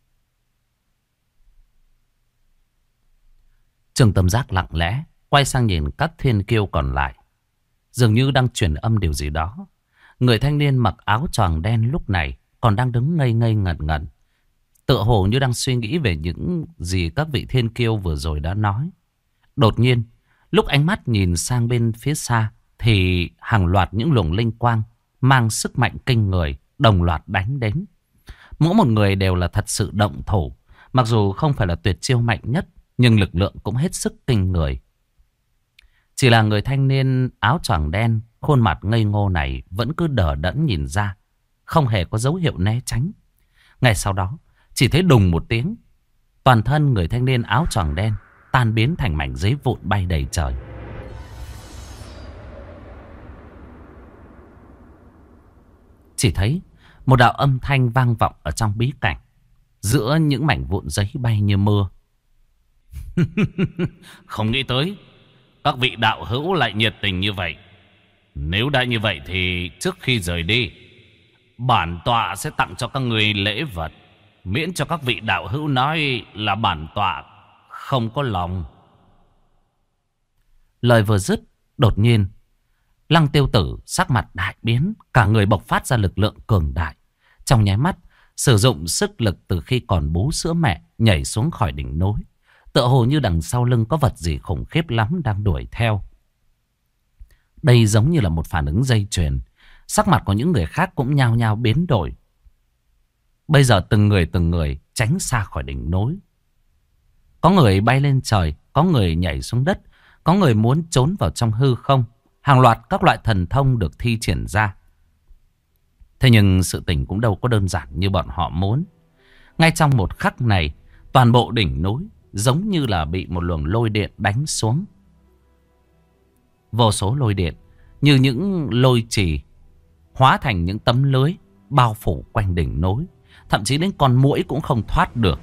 Speaker 1: Trương Tâm Giác lặng lẽ quay sang nhìn các thiên kiêu còn lại, dường như đang truyền âm điều gì đó. Người thanh niên mặc áo choàng đen lúc này còn đang đứng ngây ngây ngẩn ngẩn, tựa hồ như đang suy nghĩ về những gì các vị thiên kiêu vừa rồi đã nói. Đột nhiên, lúc ánh mắt nhìn sang bên phía xa, thì hàng loạt những luồng linh quang mang sức mạnh kinh người đồng loạt đánh đến. Mỗi một người đều là thật sự động thủ. Mặc dù không phải là tuyệt chiêu mạnh nhất, nhưng lực lượng cũng hết sức kinh người. Chỉ là người thanh niên áo choàng đen, khuôn mặt ngây ngô này vẫn cứ đờ đẫn nhìn ra, không hề có dấu hiệu né tránh. Ngay sau đó, chỉ thấy đùng một tiếng, toàn thân người thanh niên áo choàng đen tan biến thành mảnh giấy vụn bay đầy trời. Chỉ thấy một đạo âm thanh vang vọng ở trong bí cảnh, giữa những mảnh vụn giấy bay như mưa. Không nghĩ tới các vị đạo hữu lại nhiệt tình như vậy. Nếu đã như vậy thì trước khi rời đi, bản tọa sẽ tặng cho các người lễ vật, miễn cho các vị đạo hữu nói là bản tọa không có lòng. Lời vừa dứt, đột nhiên Lăng Tiêu Tử sắc mặt đại biến, cả người bộc phát ra lực lượng cường đại. Trong nháy mắt, sử dụng sức lực từ khi còn bú sữa mẹ, nhảy xuống khỏi đỉnh núi. Tựa hồ như đằng sau lưng có vật gì khủng khiếp lắm đang đuổi theo. Đây giống như là một phản ứng dây chuyền. Sắc mặt của những người khác cũng nhao nhao biến đổi. Bây giờ từng người tránh xa khỏi đỉnh núi. Có người bay lên trời, có người nhảy xuống đất, có người muốn trốn vào trong hư không. Hàng loạt các loại thần thông được thi triển ra. Thế nhưng sự tình cũng đâu có đơn giản như bọn họ muốn. Ngay trong một khắc này, toàn bộ đỉnh núi giống như là bị một luồng lôi điện đánh xuống. Vô số lôi điện như những lôi trì hóa thành những tấm lưới bao phủ quanh đỉnh núi. Thậm chí đến con muỗi cũng không thoát được.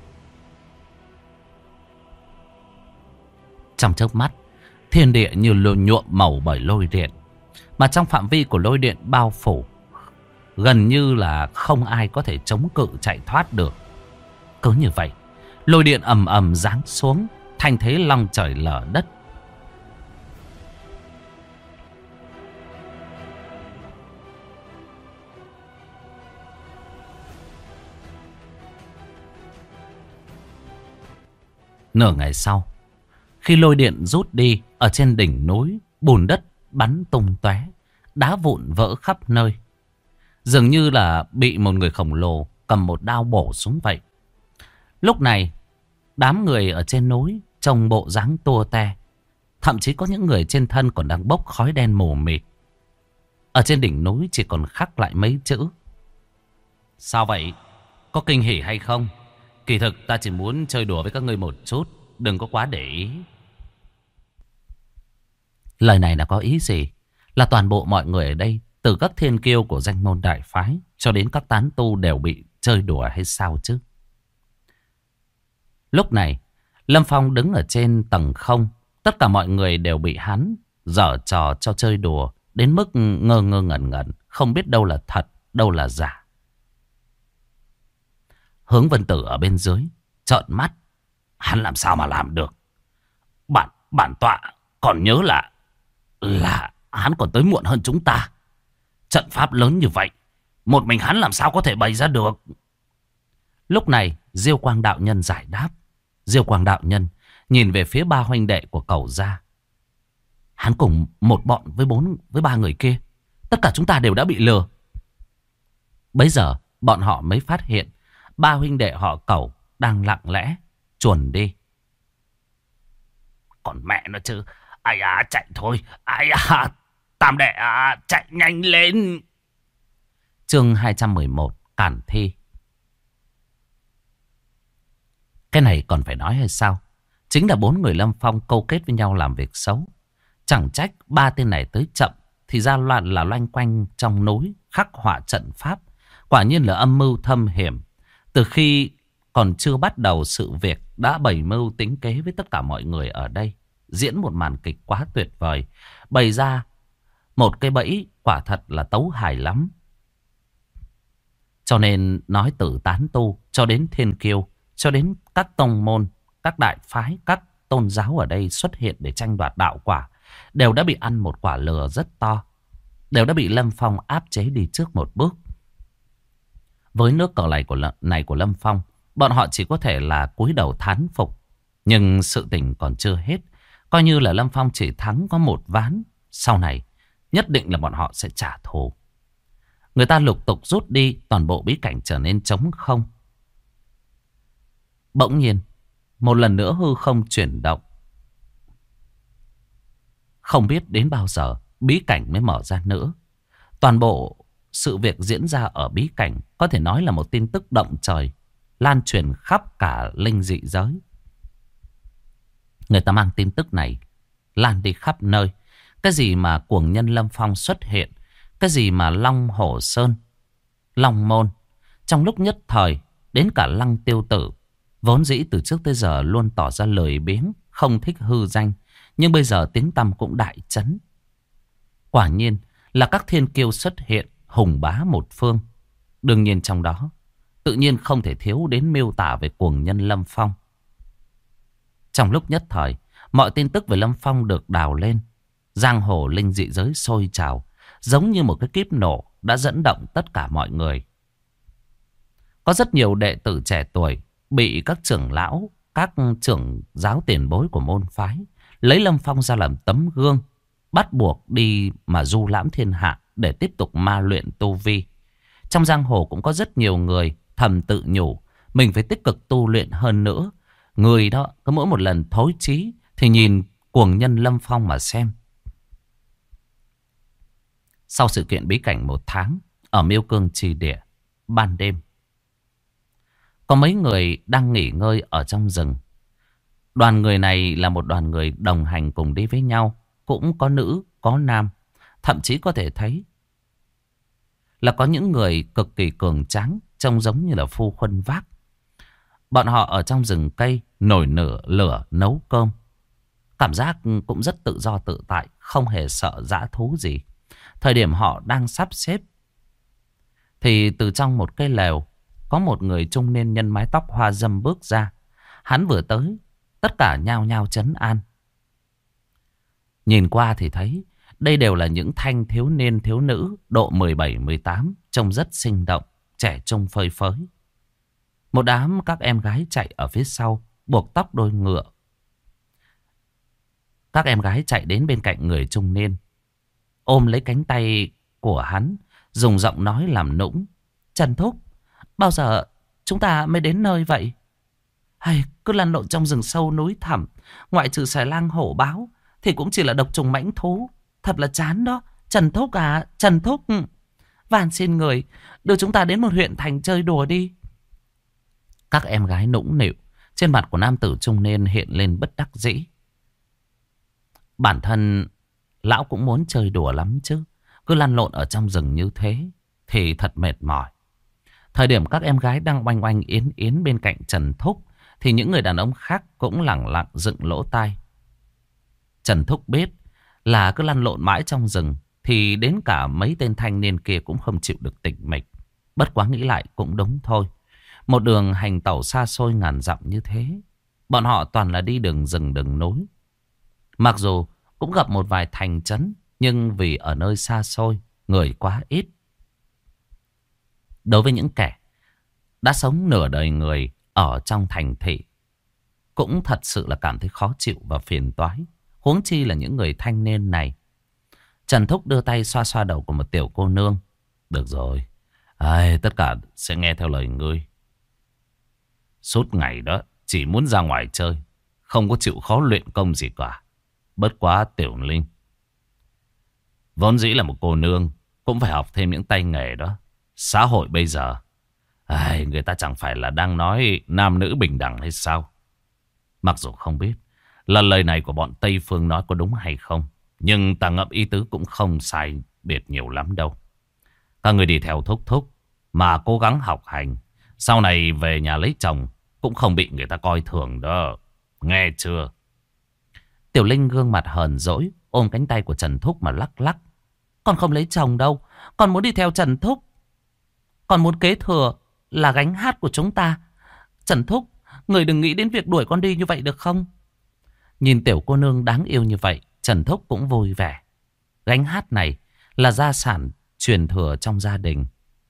Speaker 1: Trong chớp mắt, thiên địa như nhuộm màu bởi lôi điện. Mà trong phạm vi của lôi điện bao phủ, gần như là không ai có thể chống cự chạy thoát được. Cứ như vậy, lôi điện ầm ầm giáng xuống, thành thế long trời lở đất. Nửa ngày sau, khi lôi điện rút đi, ở trên đỉnh núi, bùn đất bắn tung tóe, đá vụn vỡ khắp nơi. Dường như là bị một người khổng lồ cầm một đao bổ xuống vậy. Lúc này, đám người ở trên núi trông bộ dáng tua te. Thậm chí có những người trên thân còn đang bốc khói đen mù mịt. Ở trên đỉnh núi chỉ còn khắc lại mấy chữ: sao vậy? Có kinh hỉ hay không? Kỳ thực ta chỉ muốn chơi đùa với các ngươi một chút, đừng có quá để ý. Lời này là có ý gì? Là toàn bộ mọi người ở đây, từ các thiên kiêu của danh môn đại phái cho đến các tán tu đều bị chơi đùa hay sao chứ? Lúc này, Lâm Phong đứng ở trên tầng không. Tất cả mọi người đều bị hắn giở trò cho chơi đùa đến mức ngơ ngơ ngẩn ngẩn, không biết đâu là thật, đâu là giả. Hướng Vân Tử ở bên dưới trợn mắt. Hắn làm sao mà làm được? Bản tọa còn nhớ là hắn còn tới muộn hơn chúng ta. Trận pháp lớn như vậy, một mình hắn làm sao có thể bày ra được? Lúc này Diêu Quang đạo nhân giải đáp. Diêu Quang đạo nhân nhìn về phía ba huynh đệ của Cẩu gia. Hắn cùng một bọn với ba người kia, tất cả chúng ta đều đã bị lừa. Bấy giờ bọn họ mới phát hiện ba huynh đệ họ Cẩu đang lặng lẽ chuồn đi. Còn mẹ nó chứ. Ai à, chạy thôi. Ai à, tam đệ à, chạy nhanh lên. Chương 211, Cản thi. Cái này còn phải nói hay sao? Chính là bốn người Lâm Phong câu kết với nhau làm việc xấu. Chẳng trách ba tên này tới chậm, thì ra là loanh quanh trong núi khắc họa trận pháp. Quả nhiên là âm mưu thâm hiểm. Từ khi còn chưa bắt đầu sự việc đã bày mưu tính kế với tất cả mọi người ở đây. diễn một màn kịch quá tuyệt vời. Bày ra một cái bẫy quả thật là tấu hài lắm. Cho nên nói từ tán tu cho đến thiên kiêu, cho đến các tông môn, các đại phái, các tôn giáo ở đây xuất hiện để tranh đoạt đạo quả, đều đã bị ăn một quả lừa rất to, đều đã bị Lâm Phong áp chế đi trước một bước. Với nước cờ này của Lâm Phong, bọn họ chỉ có thể là cúi đầu thán phục. Nhưng sự tình còn chưa hết. Coi như là Lâm Phong chỉ thắng có một ván, sau này nhất định là bọn họ sẽ trả thù. Người ta lục tục rút đi, toàn bộ bí cảnh trở nên trống không. Bỗng nhiên, một lần nữa hư không chuyển động. Không biết đến bao giờ bí cảnh mới mở ra nữa. Toàn bộ sự việc diễn ra ở bí cảnh có thể nói là một tin tức động trời, lan truyền khắp cả linh dị giới. Người ta mang tin tức này lan đi khắp nơi. Cái gì mà cuồng nhân Lâm Phong xuất hiện, cái gì mà Long Hổ Sơn, Long Môn, trong lúc nhất thời đến cả Lăng Tiêu Tử, vốn dĩ từ trước tới giờ luôn tỏ ra lười biếng, không thích hư danh, nhưng bây giờ tiếng tăm cũng đại chấn. Quả nhiên là các thiên kiêu xuất hiện, hùng bá một phương. Đương nhiên trong đó tự nhiên không thể thiếu đến miêu tả về cuồng nhân Lâm Phong. Trong lúc nhất thời, mọi tin tức về Lâm Phong được đào lên. Giang hồ linh dị giới sôi trào, giống như một cái kíp nổ đã dẫn động tất cả mọi người. Có rất nhiều đệ tử trẻ tuổi bị các trưởng lão, các trưởng giáo tiền bối của môn phái lấy Lâm Phong ra làm tấm gương, bắt buộc đi mà du lãm thiên hạ để tiếp tục ma luyện tu vi. Trong giang hồ cũng có rất nhiều người thầm tự nhủ mình phải tích cực tu luyện hơn nữa. Người đó cứ mỗi một lần thối chí thì nhìn cuồng nhân Lâm Phong mà xem. Sau sự kiện bí cảnh 1 tháng ở Miêu Cương Chi Địa, ban đêm có mấy người đang nghỉ ngơi ở trong rừng. Đoàn người này là một đoàn người đồng hành cùng đi với nhau, cũng có nữ, có nam, thậm chí có thể thấy là có những người cực kỳ cường tráng, trông giống như là phu khuân vác. Bọn họ ở trong rừng cây nổi lửa nấu cơm. Cảm giác cũng rất tự do tự tại, không hề sợ dã thú gì. Thời điểm họ đang sắp xếp thì từ trong một cái lều có một người trung niên nhân mái tóc hoa râm bước ra. Hắn vừa tới, tất cả nhao nhao trấn an. Nhìn qua thì thấy đây đều là những thanh thiếu niên thiếu nữ độ 17-18, trông rất sinh động, trẻ trung phơi phới. Một đám các em gái chạy ở phía sau, buộc tóc đôi ngựa. Các em gái chạy đến bên cạnh người trung niên, ôm lấy cánh tay của hắn, dùng giọng nói làm nũng. Trần Thúc, bao giờ chúng ta mới đến nơi vậy? Hay cứ lăn lộn trong rừng sâu núi thẳm, ngoại trừ xài lang hổ báo thì cũng chỉ là độc trùng mãnh thú. Thật là chán đó. Trần Thúc à, Trần Thúc, van xin người đưa chúng ta đến một huyện thành chơi đùa đi. Các em gái nũng nịu, trên mặt của nam tử trung niên hiện lên bất đắc dĩ. Bản thân lão cũng muốn chơi đùa lắm chứ, cứ lăn lộn ở trong rừng như thế thì thật mệt mỏi. Thời điểm các em gái đang oanh oanh yến yến bên cạnh Trần Thúc thì những người đàn ông khác cũng lẳng lặng dựng lỗ tai. Trần Thúc biết là cứ lăn lộn mãi trong rừng thì đến cả mấy tên thanh niên kia cũng không chịu được tịch mịch. Bất quá nghĩ lại cũng đúng thôi. Một đường hành tẩu xa xôi ngàn dặm như thế, bọn họ toàn là đi đường rừng đường núi. Mặc dù cũng gặp một vài thành trấn, nhưng vì ở nơi xa xôi, người quá ít. Đối với những kẻ đã sống nửa đời người ở trong thành thị, cũng thật sự là cảm thấy khó chịu và phiền toái. Huống chi là những người thanh niên này. Trần Thúc đưa tay xoa xoa đầu của một tiểu cô nương. Được rồi, tất cả sẽ nghe theo lời ngươi. Suốt ngày đó chỉ muốn ra ngoài chơi, không có chịu khó luyện công gì cả. Bất quá Tiểu Linh, vốn dĩ là một cô nương, cũng phải học thêm những tay nghề đó. Xã hội bây giờ, người ta chẳng phải là đang nói nam nữ bình đẳng hay sao? Mặc dù không biết là lời này của bọn Tây Phương nói có đúng hay không, nhưng ta ngẫm ý tứ cũng không sai biệt nhiều lắm đâu. Các người đi theo Thúc Thúc mà cố gắng học hành, sau này về nhà lấy chồng cũng không bị người ta coi thường đó. Nghe chưa? Tiểu Linh gương mặt hờn dỗi, ôm cánh tay của Trần Thúc mà lắc lắc. Con không lấy chồng đâu, con muốn đi theo Trần Thúc. Con muốn kế thừa là gánh hát của chúng ta. Trần Thúc, người đừng nghĩ đến việc đuổi con đi như vậy được không? Nhìn tiểu cô nương đáng yêu như vậy, Trần Thúc cũng vui vẻ. Gánh hát này là gia sản truyền thừa trong gia đình.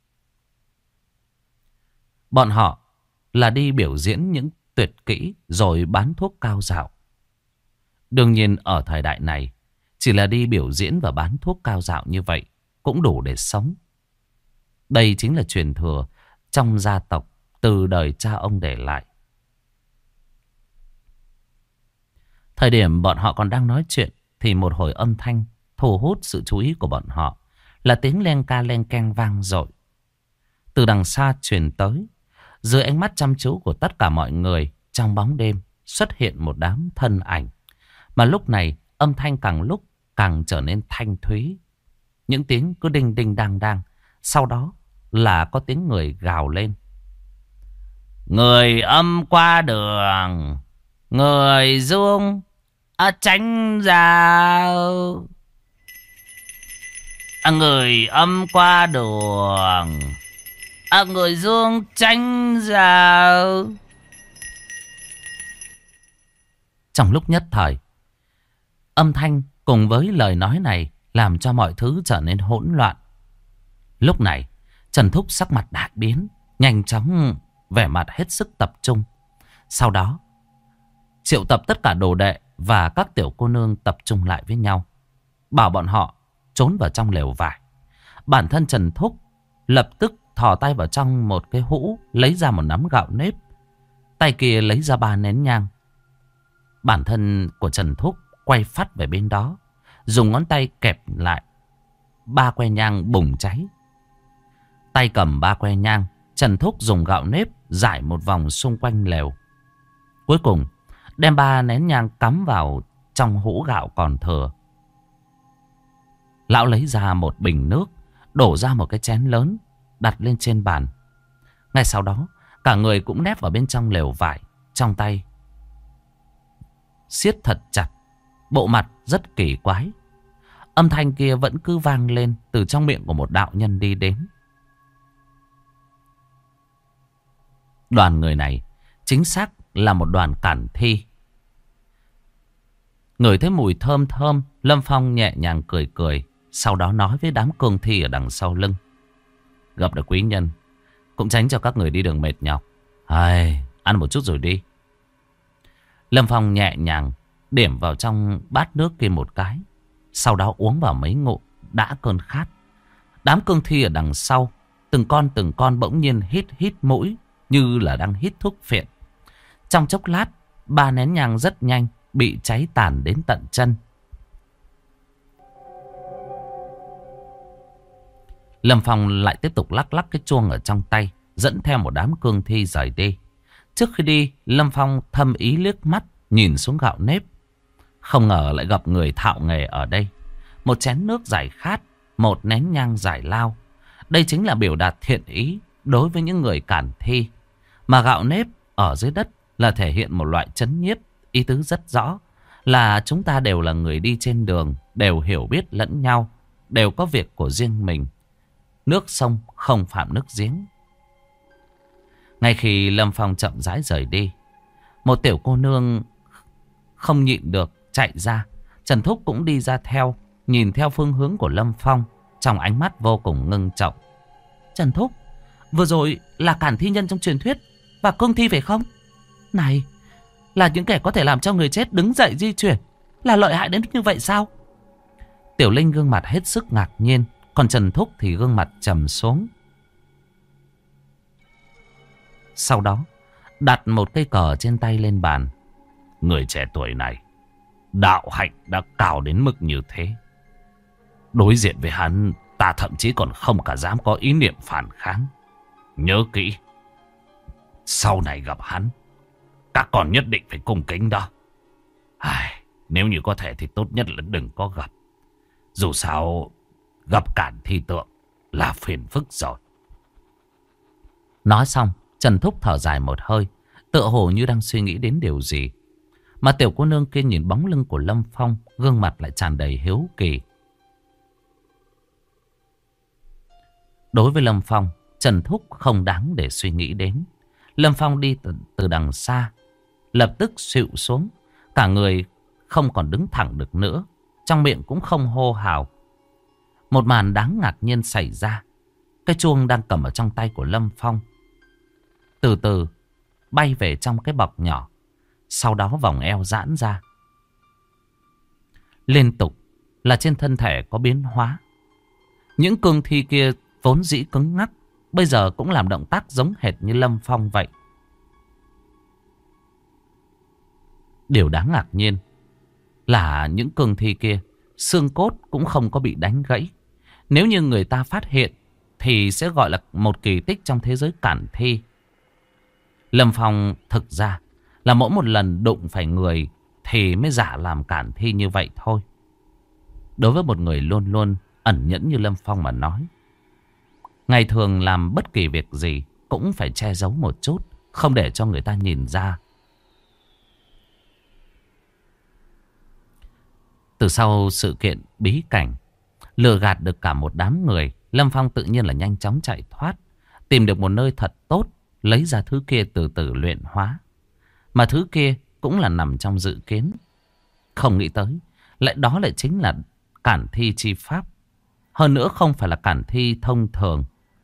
Speaker 1: Bọn họ là đi biểu diễn những tuyệt kỹ rồi bán thuốc cao dạo. Đương nhiên ở thời đại này, chỉ là đi biểu diễn và bán thuốc cao dạo như vậy cũng đủ để sống. Đây chính là truyền thừa trong gia tộc từ đời cha ông để lại. Thời điểm bọn họ còn đang nói chuyện thì một hồi âm thanh thu hút sự chú ý của bọn họ là tiếng len ca len keng vang dội. Từ đằng xa truyền tới, dưới ánh mắt chăm chú của tất cả mọi người, trong bóng đêm xuất hiện một đám thân ảnh. Mà lúc này âm thanh càng lúc càng trở nên thanh thúy. Những tiếng cứ đinh đinh đang đang. Sau đó là có tiếng người gào lên. Người âm qua đường, người dương tránh ra. Người âm qua đường, người dương tránh ra. Trong lúc nhất thời, âm thanh cùng với lời nói này làm cho mọi thứ trở nên hỗn loạn. Lúc này, Trần Thúc sắc mặt đại biến, nhanh chóng vẻ mặt hết sức tập trung. Sau đó, triệu tập tất cả đồ đệ và các tiểu cô nương tập trung lại với nhau, bảo bọn họ trốn vào trong lều vải. Bản thân Trần Thúc lập tức thò tay vào trong một cái hũ, lấy ra một nắm gạo nếp. Tay kia lấy ra 3 nén nhang. Bản thân của Trần Thúc quay phát về bên đó, dùng ngón tay kẹp lại 3 que nhang bùng cháy. Tay cầm 3 que nhang, Trần Thúc dùng gạo nếp rải một vòng xung quanh lều. Cuối cùng đem 3 nén nhang cắm vào trong hũ gạo còn thừa. Lão lấy ra một bình nước, đổ ra một cái chén lớn, đặt lên trên bàn. Ngay sau đó, cả người cũng nép vào bên trong lều vải, trong tay siết thật chặt, bộ mặt rất kỳ quái. Âm thanh kia vẫn cứ vang lên từ trong miệng của một đạo nhân đi đến. Đoàn người này chính xác là một đoàn cản thi. Ngửi thấy mùi thơm thơm, Lâm Phong nhẹ nhàng cười cười, sau đó nói với đám cương thi ở đằng sau lưng. Gặp được quý nhân, cũng tránh cho các người đi đường mệt nhọc. Ăn một chút rồi đi. Lâm Phong nhẹ nhàng điểm vào trong bát nước kia một cái, sau đó uống vào mấy ngụm đã cơn khát. Đám cương thi ở đằng sau từng con bỗng nhiên hít mũi như là đang hít thuốc phiện. Trong chốc lát, 3 nén nhang rất nhanh bị cháy tàn đến tận chân. Lâm Phong lại tiếp tục lắc lắc cái chuông ở trong tay, dẫn theo một đám cương thi rời đi. Trước khi đi, Lâm Phong thâm ý liếc mắt nhìn xuống gạo nếp. Không ngờ lại gặp người thạo nghề ở đây. Một chén nước giải khát, một nén nhang giải lao. Đây chính là biểu đạt thiện ý đối với những người cản thi. Mà gạo nếp ở dưới đất là thể hiện một loại trấn nhiếp, ý tứ rất rõ là chúng ta đều là người đi trên đường, đều hiểu biết lẫn nhau, đều có việc của riêng mình. Nước sông không phạm nước giếng. Ngay khi Lâm Phong chậm rãi rời đi, một tiểu cô nương không nhịn được chạy ra. Trần Thúc cũng đi ra theo, nhìn theo phương hướng của Lâm Phong, trong ánh mắt vô cùng ngưng trọng. Trần Thúc, vừa rồi là cản thi nhân trong truyền thuyết và cương thi phải không? Này, là những kẻ có thể làm cho người chết đứng dậy di chuyển, là lợi hại đến như vậy sao? Tiểu Linh gương mặt hết sức ngạc nhiên, còn Trần Thúc thì gương mặt trầm xuống. Sau đó, đặt một cây cờ trên tay lên bàn. Người trẻ tuổi này, đạo hạnh đã cao đến mức như thế. Đối diện với hắn, ta thậm chí còn không cả dám có ý niệm phản kháng. Nhớ kỹ, sau này gặp hắn, các con nhất định phải cung kính đó. Nếu như có thể thì tốt nhất là đừng có gặp. Dù sao, gặp cản thi tượng là phiền phức rồi. Nói xong, Trần Thúc thở dài một hơi, tựa hồ như đang suy nghĩ đến điều gì. Mà tiểu cô nương kia nhìn bóng lưng của Lâm Phong, gương mặt lại tràn đầy hiếu kỳ. Đối với Lâm Phong, Trần Thúc không đáng để suy nghĩ đến. Lâm Phong đi từ đằng xa, lập tức xịu xuống. Cả người không còn đứng thẳng được nữa, trong miệng cũng không hô hào. Một màn đáng ngạc nhiên xảy ra. Cái chuông đang cầm ở trong tay của Lâm Phong từ từ bay về trong cái bọc nhỏ, sau đó vòng eo giãn ra. Liên tục là trên thân thể có biến hóa. Những cương thi kia vốn dĩ cứng ngắc, bây giờ cũng làm động tác giống hệt như Lâm Phong vậy. Điều đáng ngạc nhiên là những cương thi kia xương cốt cũng không có bị đánh gãy. Nếu như người ta phát hiện thì sẽ gọi là một kỳ tích trong thế giới cản thi. Lâm Phong thực ra là mỗi một lần đụng phải người thì mới giả làm cản thi như vậy thôi. Đối với một người luôn luôn ẩn nhẫn như Lâm Phong mà nói, ngày thường làm bất kỳ việc gì cũng phải che giấu một chút, không để cho người ta nhìn ra. Từ sau sự kiện bí cảnh lừa gạt được cả một đám người, Lâm Phong tự nhiên là nhanh chóng chạy thoát, tìm được một nơi thật tốt, lấy ra thứ kia từ từ luyện hóa. Mà thứ kia cũng là nằm trong dự kiến. Không nghĩ tới, đó lại chính là cản thi chi pháp. Hơn nữa không phải là cản thi thông thường,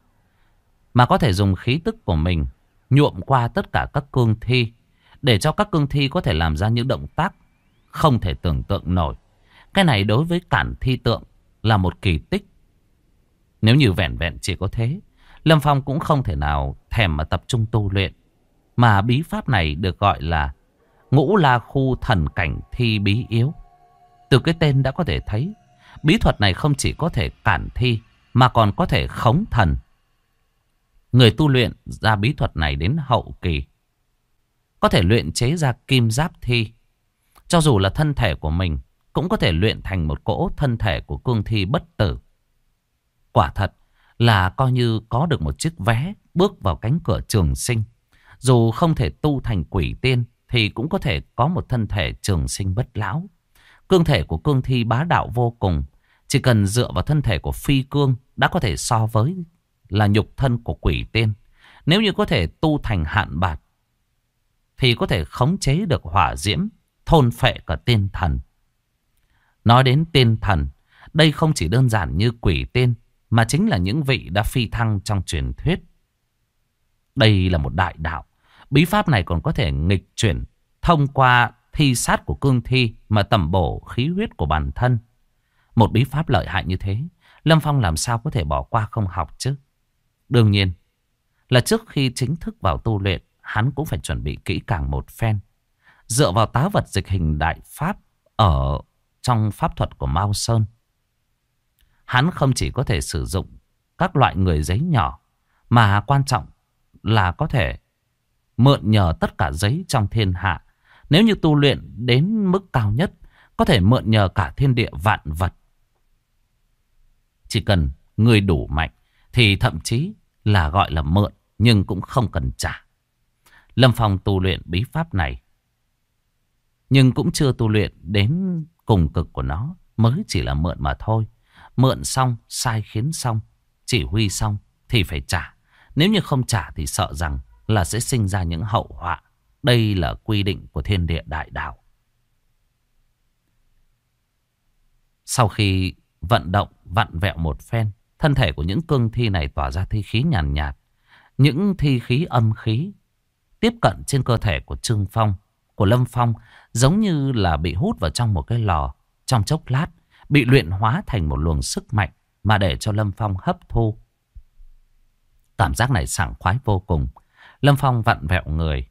Speaker 1: mà có thể dùng khí tức của mình nhuộm qua tất cả các cương thi, để cho các cương thi có thể làm ra những động tác không thể tưởng tượng nổi. Cái này đối với cản thi tượng là một kỳ tích. Nếu như vẹn vẹn chỉ có thế, Lâm Phong cũng không thể nào thèm mà tập trung tu luyện. Mà bí pháp này được gọi là Ngũ La Khu Thần Cảnh Thi Bí Yếu. Từ cái tên đã có thể thấy, bí thuật này không chỉ có thể cản thi mà còn có thể khống thần. Người tu luyện ra bí thuật này đến hậu kỳ có thể luyện chế ra kim giáp thi. Cho dù là thân thể của mình cũng có thể luyện thành một cỗ thân thể của cương thi bất tử. Quả thật là coi như có được một chiếc vé bước vào cánh cửa trường sinh. Dù không thể tu thành quỷ tiên thì cũng có thể có một thân thể trường sinh bất lão. Cương thể của cương thi bá đạo vô cùng. Chỉ cần dựa vào thân thể của phi cương đã có thể so với là nhục thân của quỷ tiên. Nếu như có thể tu thành hạn bạt thì có thể khống chế được hỏa diễm, thôn phệ cả tiên thần. Nói đến tiên thần, đây không chỉ đơn giản như quỷ tiên, mà chính là những vị đã phi thăng trong truyền thuyết. Đây là một đại đạo. Bí pháp này còn có thể nghịch chuyển thông qua thi sát của cương thi mà tẩm bổ khí huyết của bản thân. Một bí pháp lợi hại như thế, Lâm Phong làm sao có thể bỏ qua không học chứ? Đương nhiên là trước khi chính thức vào tu luyện, hắn cũng phải chuẩn bị kỹ càng một phen. Dựa vào tá vật dịch hình đại pháp ở trong pháp thuật của Mao Sơn, hắn không chỉ có thể sử dụng các loại người giấy nhỏ, mà quan trọng là có thể mượn nhờ tất cả giấy trong thiên hạ. Nếu như tu luyện đến mức cao nhất, có thể mượn nhờ cả thiên địa vạn vật. Chỉ cần người đủ mạnh thì thậm chí là gọi là mượn, nhưng cũng không cần trả. Lâm Phong tu luyện bí pháp này, nhưng cũng chưa tu luyện đến cùng cực của nó, mới chỉ là mượn mà thôi. Mượn xong, sai khiến xong, chỉ huy xong thì phải trả. Nếu như không trả thì sợ rằng là sẽ sinh ra những hậu họa. Đây là quy định của thiên địa đại đạo. Sau khi vận động, vặn vẹo một phen, thân thể của những cương thi này tỏa ra thi khí nhàn nhạt. Những thi khí âm khí tiếp cận trên cơ thể của Trương Phong, của Lâm Phong, giống như là bị hút vào trong một cái lò. Trong chốc lát bị luyện hóa thành một luồng sức mạnh mà để cho Lâm Phong hấp thu. Cảm giác này sảng khoái vô cùng. Lâm Phong vặn vẹo người,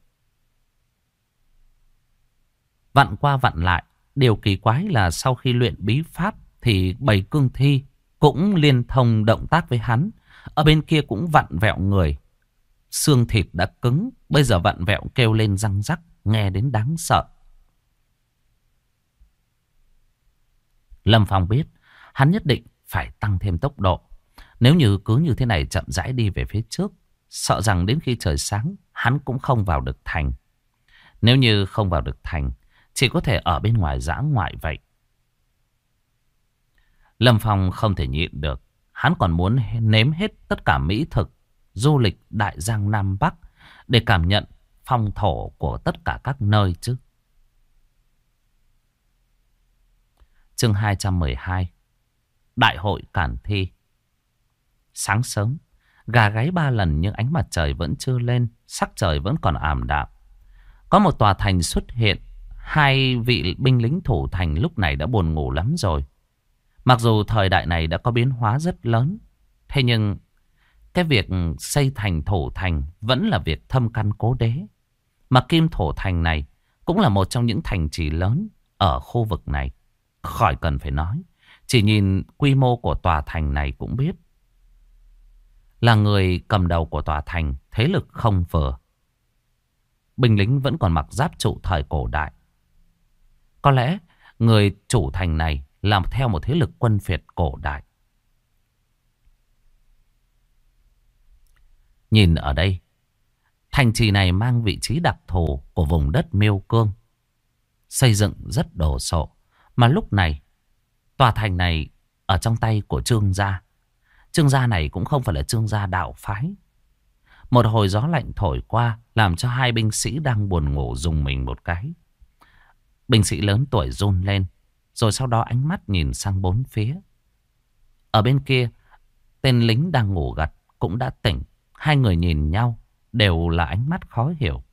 Speaker 1: vặn qua vặn lại. Điều kỳ quái là sau khi luyện bí pháp thì bầy cương thi cũng liên thông động tác với hắn. Ở bên kia cũng vặn vẹo người. Xương thịt đã cứng, bây giờ vặn vẹo kêu lên răng rắc, nghe đến đáng sợ. Lâm Phong biết hắn nhất định phải tăng thêm tốc độ. Nếu như cứ như thế này chậm rãi đi về phía trước, sợ rằng đến khi trời sáng hắn cũng không vào được thành. Nếu như không vào được thành chỉ có thể ở bên ngoài dã ngoại vậy. Lâm Phong không thể nhịn được. Hắn còn muốn nếm hết tất cả mỹ thực du lịch Đại Giang Nam Bắc để cảm nhận phong thổ của tất cả các nơi chứ. Chương 212. Đại hội Cản Thi. Sáng sớm, gà gáy 3 lần nhưng ánh mặt trời vẫn chưa lên, sắc trời vẫn còn ảm đạm. Có một tòa thành xuất hiện, 2 vị binh lính thủ thành lúc này đã buồn ngủ lắm rồi. Mặc dù thời đại này đã có biến hóa rất lớn, thế nhưng cái việc xây thành thổ thành vẫn là việc thâm căn cố đế. Mà Kim Thổ Thành này cũng là một trong những thành trì lớn ở khu vực này. Khỏi cần phải nói, chỉ nhìn quy mô của tòa thành này cũng biết. Là người cầm đầu của tòa thành, thế lực không vừa. Binh lính vẫn còn mặc giáp trụ thời cổ đại. Có lẽ người chủ thành này làm theo một thế lực quân phiệt cổ đại. Nhìn ở đây, thành trì này mang vị trí đặc thù của vùng đất Miêu Cương. Xây dựng rất đồ sộ. Mà lúc này, tòa thành này ở trong tay của Trương gia. Trương gia này cũng không phải là Trương gia đạo phái. Một hồi gió lạnh thổi qua làm cho 2 binh sĩ đang buồn ngủ rùng mình một cái. Binh sĩ lớn tuổi run lên, rồi sau đó ánh mắt nhìn sang 4 phía. Ở bên kia, tên lính đang ngủ gật cũng đã tỉnh. 2 người nhìn nhau đều là ánh mắt khó hiểu.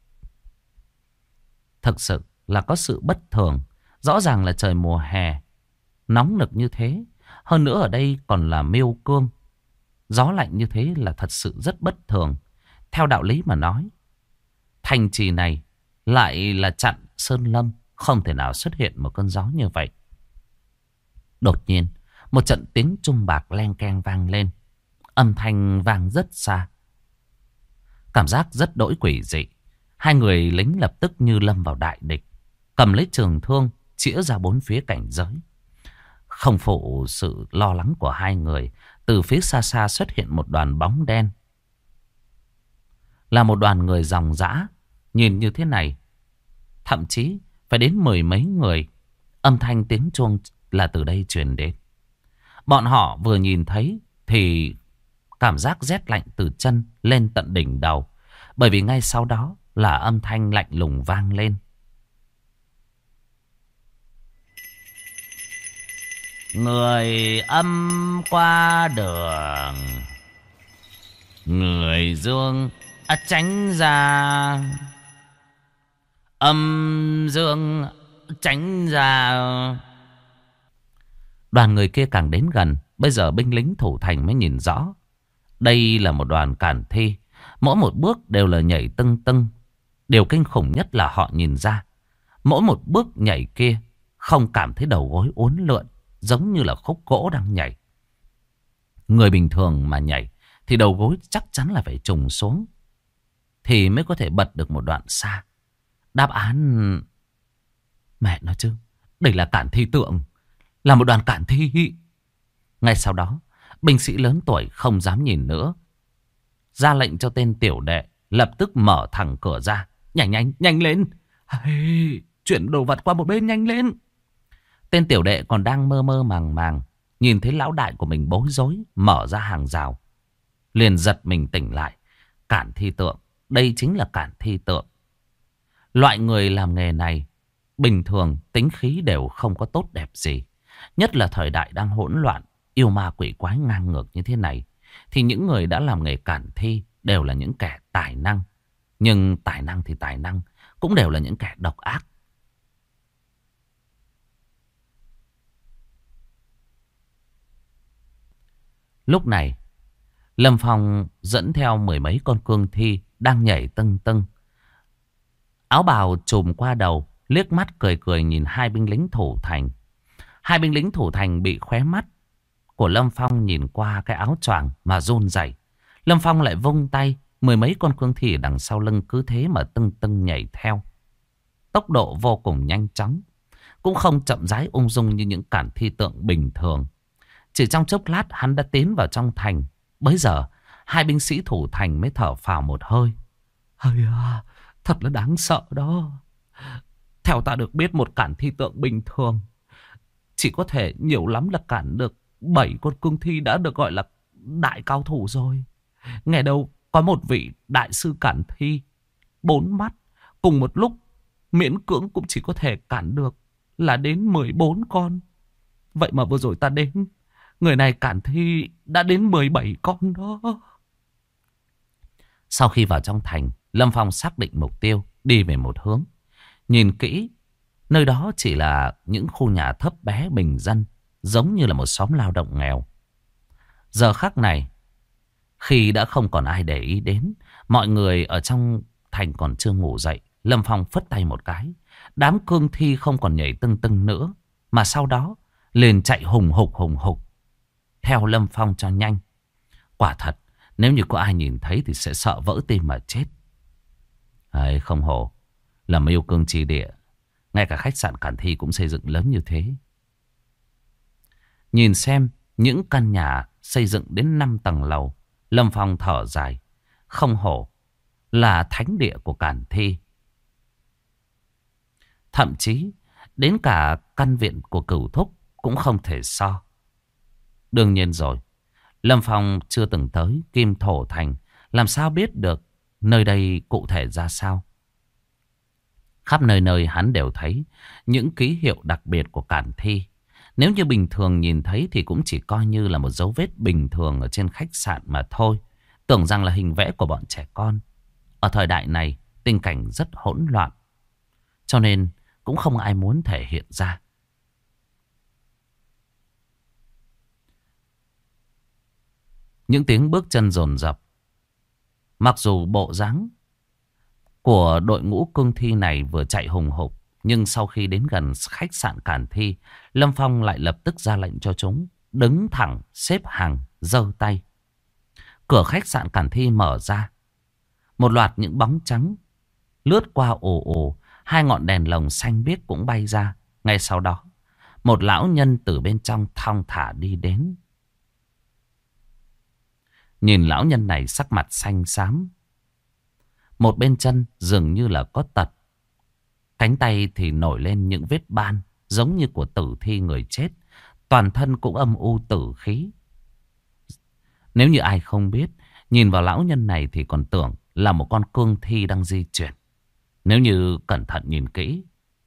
Speaker 1: Thực sự là có sự bất thường. Rõ ràng là trời mùa hè, nóng nực như thế. Hơn nữa ở đây còn là Miêu Cương. Gió lạnh như thế là thật sự rất bất thường. Theo đạo lý mà nói, thành trì này lại là chặn sơn lâm, không thể nào xuất hiện một cơn gió như vậy. Đột nhiên, một trận tiếng trung bạc len keng vang lên. Âm thanh vang rất xa. Cảm giác rất đỗi quỷ dị. 2 người lính lập tức như lâm vào đại địch, cầm lấy trường thương chĩa ra 4 phía cảnh giới. Không phụ sự lo lắng của 2 người, từ phía xa xa xuất hiện một đoàn bóng đen. Là một đoàn người ròng rã. Nhìn như thế này, thậm chí phải đến 10 mấy người. Âm thanh tiếng chuông là từ đây truyền đến. Bọn họ vừa nhìn thấy thì cảm giác rét lạnh từ chân lên tận đỉnh đầu. Bởi vì ngay sau đó là âm thanh lạnh lùng vang lên. Người âm qua đường, người dương tránh ra. Âm dương tránh ra. Đoàn người kia càng đến gần, bây giờ binh lính thủ thành mới nhìn rõ. Đây là một đoàn cản thi. Mỗi một bước đều là nhảy tưng tưng. Điều kinh khủng nhất là họ nhìn ra, mỗi một bước nhảy kia không cảm thấy đầu gối uốn lượn, giống như là khúc gỗ đang nhảy. Người bình thường mà nhảy thì đầu gối chắc chắn là phải trùng xuống thì mới có thể bật được một đoạn xa. Đáp án... Mẹ nói chứ, đây là cản thi tượng, là một đoàn cản thi. Ngay sau đó, binh sĩ lớn tuổi không dám nhìn nữa, ra lệnh cho tên tiểu đệ lập tức mở thẳng cửa ra. Nhanh lên. Hey, chuyển đồ vật qua một bên nhanh lên. Tên tiểu đệ còn đang mơ mơ màng màng, nhìn thấy lão đại của mình bối rối mở ra hàng rào, liền giật mình tỉnh lại. Cản thi tượng, đây chính là cản thi tượng. Loại người làm nghề này bình thường tính khí đều không có tốt đẹp gì. Nhất là thời đại đang hỗn loạn, yêu ma quỷ quái ngang ngược như thế này, thì những người đã làm nghề cản thi đều là những kẻ tài năng. Nhưng tài năng thì tài năng, cũng đều là những kẻ độc ác. Lúc này, Lâm Phong dẫn theo 10 mấy con cương thi đang nhảy tưng tưng. Áo bào trùm qua đầu, liếc mắt cười cười nhìn 2 binh lính thủ thành. 2 binh lính thủ thành bị khóe mắt của Lâm Phong nhìn qua cái áo choàng mà run rẩy. Lâm Phong lại vung tay, 10 mấy con cương thi đằng sau lưng cứ thế mà tưng tưng nhảy theo. Tốc độ vô cùng nhanh chóng, cũng không chậm rãi ung dung như những cản thi tượng bình thường. Chỉ trong chốc lát hắn đã tiến vào trong thành. Bấy giờ 2 binh sĩ thủ thành mới thở phào một hơi. Ây à, thật là đáng sợ đó. Theo ta được biết, một cản thi tượng bình thường chỉ có thể nhiều lắm là cản được 7 con cương thi đã được gọi là đại cao thủ rồi. Nghe đâu có một vị đại sư cản thi 4 mắt cùng một lúc miễn cưỡng cũng chỉ có thể cản được là đến 14 con. Vậy mà vừa rồi ta đến, người này cản thi đã đến 17 con đó. Sau khi vào trong thành, Lâm Phong xác định mục tiêu, đi về một hướng. Nhìn kỹ, nơi đó chỉ là những khu nhà thấp bé bình dân, giống như là một xóm lao động nghèo. Giờ khắc này, khi đã không còn ai để ý đến, mọi người ở trong thành còn chưa ngủ dậy, Lâm Phong phất tay một cái. Đám cương thi không còn nhảy tưng tưng nữa, mà sau đó liền chạy hùng hục theo Lâm Phong cho nhanh. Quả thật, nếu như có ai nhìn thấy thì sẽ sợ vỡ tim mà chết. Ấy, không hổ là yêu cương chi địa, ngay cả khách sạn Cản Thi cũng xây dựng lớn như thế. Nhìn xem những căn nhà xây dựng đến 5 tầng lầu, Lâm Phong thở dài. Không hổ là thánh địa của Cản Thi. Thậm chí đến cả căn viện của Cửu Thúc cũng không thể so. Đương nhiên rồi, Lâm Phong chưa từng tới Kim Thổ Thành, làm sao biết được nơi đây cụ thể ra sao. Khắp nơi nơi hắn đều thấy những ký hiệu đặc biệt của Cản Thi. Nếu như bình thường nhìn thấy thì cũng chỉ coi như là một dấu vết bình thường ở trên khách sạn mà thôi. Tưởng rằng là hình vẽ của bọn trẻ con. Ở thời đại này, tình cảnh rất hỗn loạn, cho nên cũng không ai muốn thể hiện ra. Những tiếng bước chân dồn dập. Mặc dù bộ dáng của đội ngũ cương thi này vừa chạy hùng hục, nhưng sau khi đến gần khách sạn Cản Thi, Lâm Phong lại lập tức ra lệnh cho chúng đứng thẳng, xếp hàng, giơ tay. Cửa khách sạn Cản Thi mở ra. Một loạt những bóng trắng lướt qua ồ ồ. 2 ngọn đèn lồng xanh biếc cũng bay ra. Ngay sau đó, một lão nhân từ bên trong thong thả đi đến. Nhìn lão nhân này sắc mặt xanh xám. Một bên chân dường như là có tật. Cánh tay thì nổi lên những vết ban giống như của tử thi người chết. Toàn thân cũng âm u tử khí. Nếu như ai không biết, nhìn vào lão nhân này thì còn tưởng là một con cương thi đang di chuyển. Nếu như cẩn thận nhìn kỹ,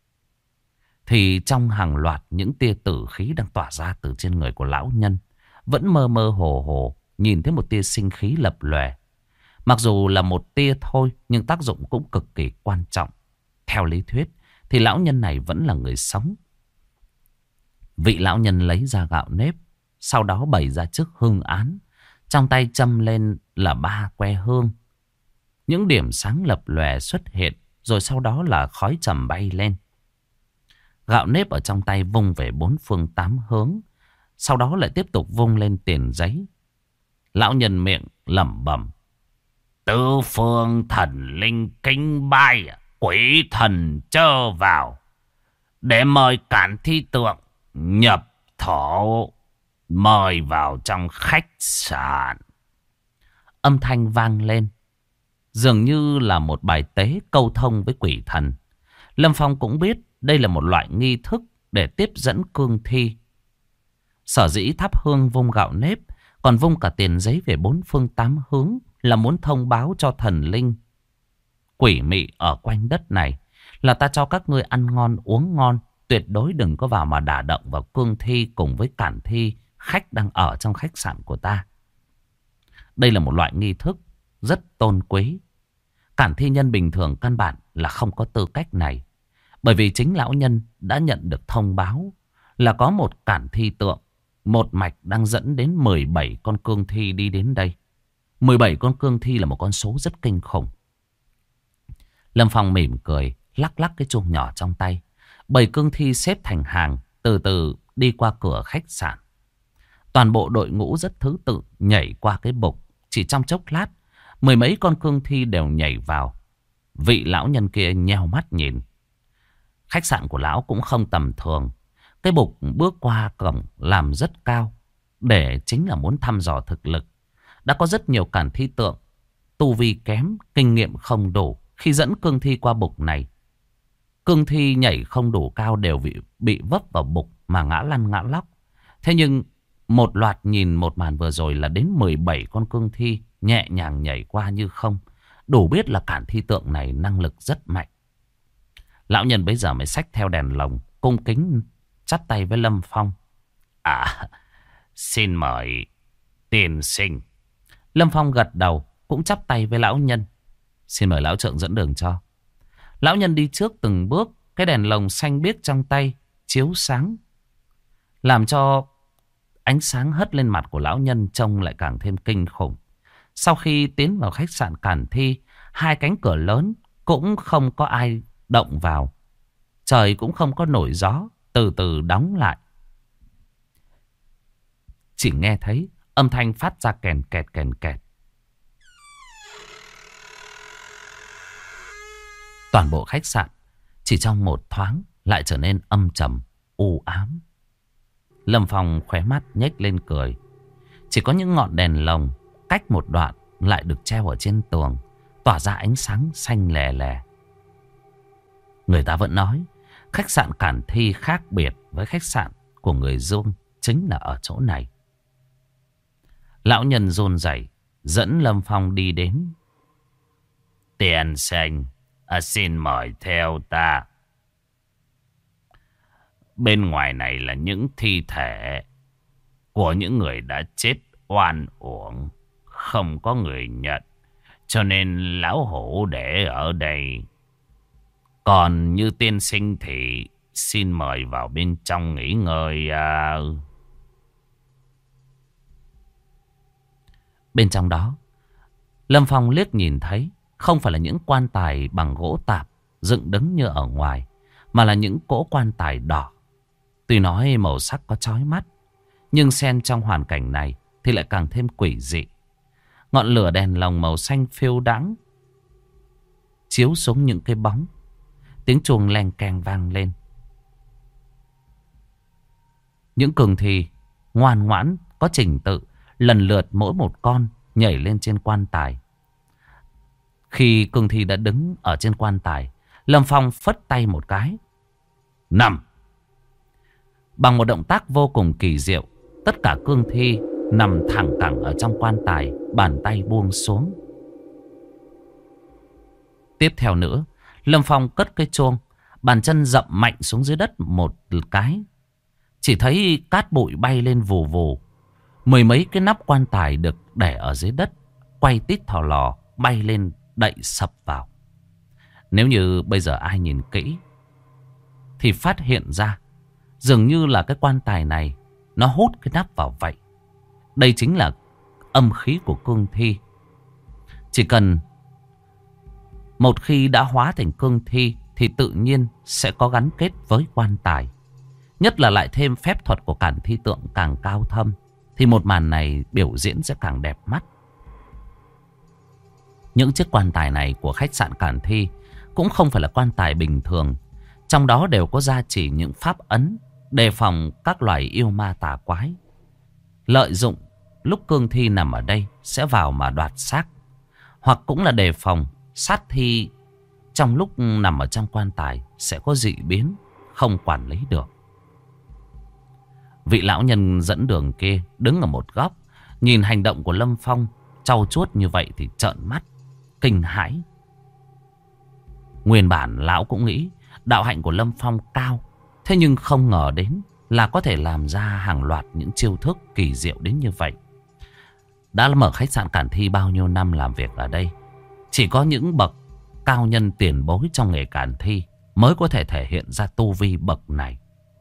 Speaker 1: thì trong hàng loạt những tia tử khí đang tỏa ra từ trên người của lão nhân, vẫn mơ mơ hồ hồ nhìn thấy một tia sinh khí lập lòe. Mặc dù là một tia thôi, nhưng tác dụng cũng cực kỳ quan trọng. Theo lý thuyết thì lão nhân này vẫn là người sống. Vị lão nhân lấy ra gạo nếp, sau đó bày ra trước hương án. Trong tay châm lên là 3 que hương. Những điểm sáng lập lòe xuất hiện, rồi sau đó là khói trầm bay lên. Gạo nếp ở trong tay vung về 4 phương 8 hướng. Sau đó lại tiếp tục vung lên tiền giấy. Lão nhân miệng lẩm bẩm: Tứ phương thần linh kính bay, quỷ thần chớ vào, để mời Cản Thi tượng nhập thổ, mời vào trong khách sạn. Âm thanh vang lên, dường như là một bài tế câu thông với quỷ thần. Lâm Phong cũng biết đây là một loại nghi thức để tiếp dẫn cương thi. Sở dĩ thắp hương vung gạo nếp, còn vung cả tiền giấy về 4 phương 8 hướng, là muốn thông báo cho thần linh quỷ mị ở quanh đất này là ta cho các ngươi ăn ngon uống ngon, tuyệt đối đừng có vào mà đả động vào cương thi cùng với Cản Thi khách đang ở trong khách sạn của ta. Đây là một loại nghi thức rất tôn quý. Cản Thi nhân bình thường căn bản là không có tư cách này, bởi vì chính lão nhân đã nhận được thông báo là có một Cản Thi tượng một mạch đang dẫn đến 17 con cương thi đi đến đây. 17 con cương thi là một con số rất kinh khủng. Lâm Phong mỉm cười, lắc lắc cái chuông nhỏ trong tay. 7 cương thi xếp thành hàng, từ từ đi qua cửa khách sạn. Toàn bộ đội ngũ rất thứ tự nhảy qua cái bục. Chỉ trong chốc lát, 10 mấy con cương thi đều nhảy vào. Vị lão nhân kia nheo mắt nhìn. Khách sạn của lão cũng không tầm thường. Cái bục bước qua cổng làm rất cao, để chính là muốn thăm dò thực lực. Đã có rất nhiều Cản Thi tượng tu vi kém, kinh nghiệm không đủ khi dẫn cương thi qua bục này. Cương thi nhảy không đủ cao đều bị vấp vào bụng mà ngã lăn ngã lóc. Thế nhưng một loạt nhìn một màn vừa rồi là đến 17 con cương thi nhẹ nhàng nhảy qua như không. Đủ biết là cản thi tượng này năng lực rất mạnh. Lão nhân bây giờ mới xách theo đèn lồng, cung kính chắp tay với Lâm Phong. À, xin mời tiên sinh. Lâm Phong gật đầu, cũng chắp tay với lão nhân. Xin mời lão trượng dẫn đường cho. Lão nhân đi trước từng bước, cái đèn lồng xanh biếc trong tay chiếu sáng, làm cho ánh sáng hất lên mặt của lão nhân trông lại càng thêm kinh khủng. Sau khi tiến vào khách sạn Cản Thi, hai cánh cửa lớn cũng không có ai động vào. Trời cũng không có nổi gió, từ từ đóng lại. Chỉ nghe thấy âm thanh phát ra kèn kẹt kèn kẹt. Toàn bộ khách sạn chỉ trong một thoáng lại trở nên âm trầm, u ám. Lâm Phong khóe mắt nhếch lên cười. Chỉ có những ngọn đèn lồng cách một đoạn lại được treo ở trên tường, tỏa ra ánh sáng xanh lè lè. Người ta vẫn nói khách sạn Cản Thi khác biệt với khách sạn của người Dung chính là ở chỗ này. Lão nhân run rẩy dẫn Lâm Phong đi đến. Tiền sinh, xin mời theo ta. Bên ngoài này là những thi thể của những người đã chết oan uổng, không có người nhận, cho nên lão hổ để ở đây. Còn như tiên sinh thì xin mời vào bên trong nghỉ ngơi. Bên trong đó, Lâm Phong liếc nhìn thấy không phải là những quan tài bằng gỗ tạp dựng đứng như ở ngoài, mà là những cỗ quan tài đỏ. Tuy nói màu sắc có chói mắt, nhưng xen trong hoàn cảnh này thì lại càng thêm quỷ dị. Ngọn lửa đèn lồng màu xanh phiêu đãng chiếu xuống những cái bóng. Tiếng chuông leng keng vang lên. Những cương thi ngoan ngoãn có trình tự lần lượt mỗi một con nhảy lên trên quan tài. Khi cương thi đã đứng ở trên quan tài, Lâm Phong phất tay một cái. Nằm. Bằng một động tác vô cùng kỳ diệu, tất cả cương thi nằm thẳng cẳng ở trong quan tài, bàn tay buông xuống. Tiếp theo nữa, Lâm Phong cất cái chuông, bàn chân dậm mạnh xuống dưới đất một cái. Chỉ thấy cát bụi bay lên vù vù. Mười mấy cái nắp quan tài được để ở dưới đất quay tít thò lò bay lên đậy sập vào. Nếu như bây giờ ai nhìn kỹ thì phát hiện ra dường như là cái quan tài này nó hút cái nắp vào vậy. Đây chính là âm khí của cương thi. Chỉ cần một khi đã hóa thành cương thi thì tự nhiên sẽ có gắn kết với quan tài. Nhất là lại thêm phép thuật của Cản Thi tượng càng cao thâm, thì một màn này biểu diễn sẽ càng đẹp mắt. Những chiếc quan tài này của khách sạn Cản Thi cũng không phải là quan tài bình thường. Trong đó đều có gia chỉ những pháp ấn đề phòng các loài yêu ma tà quái. Lợi dụng lúc cương thi nằm ở đây sẽ vào mà đoạt xác. Hoặc cũng là đề phòng sát thi trong lúc nằm ở trong quan tài sẽ có dị biến, không quản lý được. Vị lão nhân dẫn đường kia đứng ở một góc, nhìn hành động của Lâm Phong trau chuốt như vậy thì trợn mắt, kinh hãi. Nguyên bản lão cũng nghĩ đạo hạnh của Lâm Phong cao, thế nhưng không ngờ đến là có thể làm ra hàng loạt những chiêu thức kỳ diệu đến như vậy. Đã mở khách sạn Cản Thi bao nhiêu năm làm việc ở đây, chỉ có những bậc cao nhân tiền bối trong nghề Cản Thi mới có thể thể hiện ra tu vi bậc này.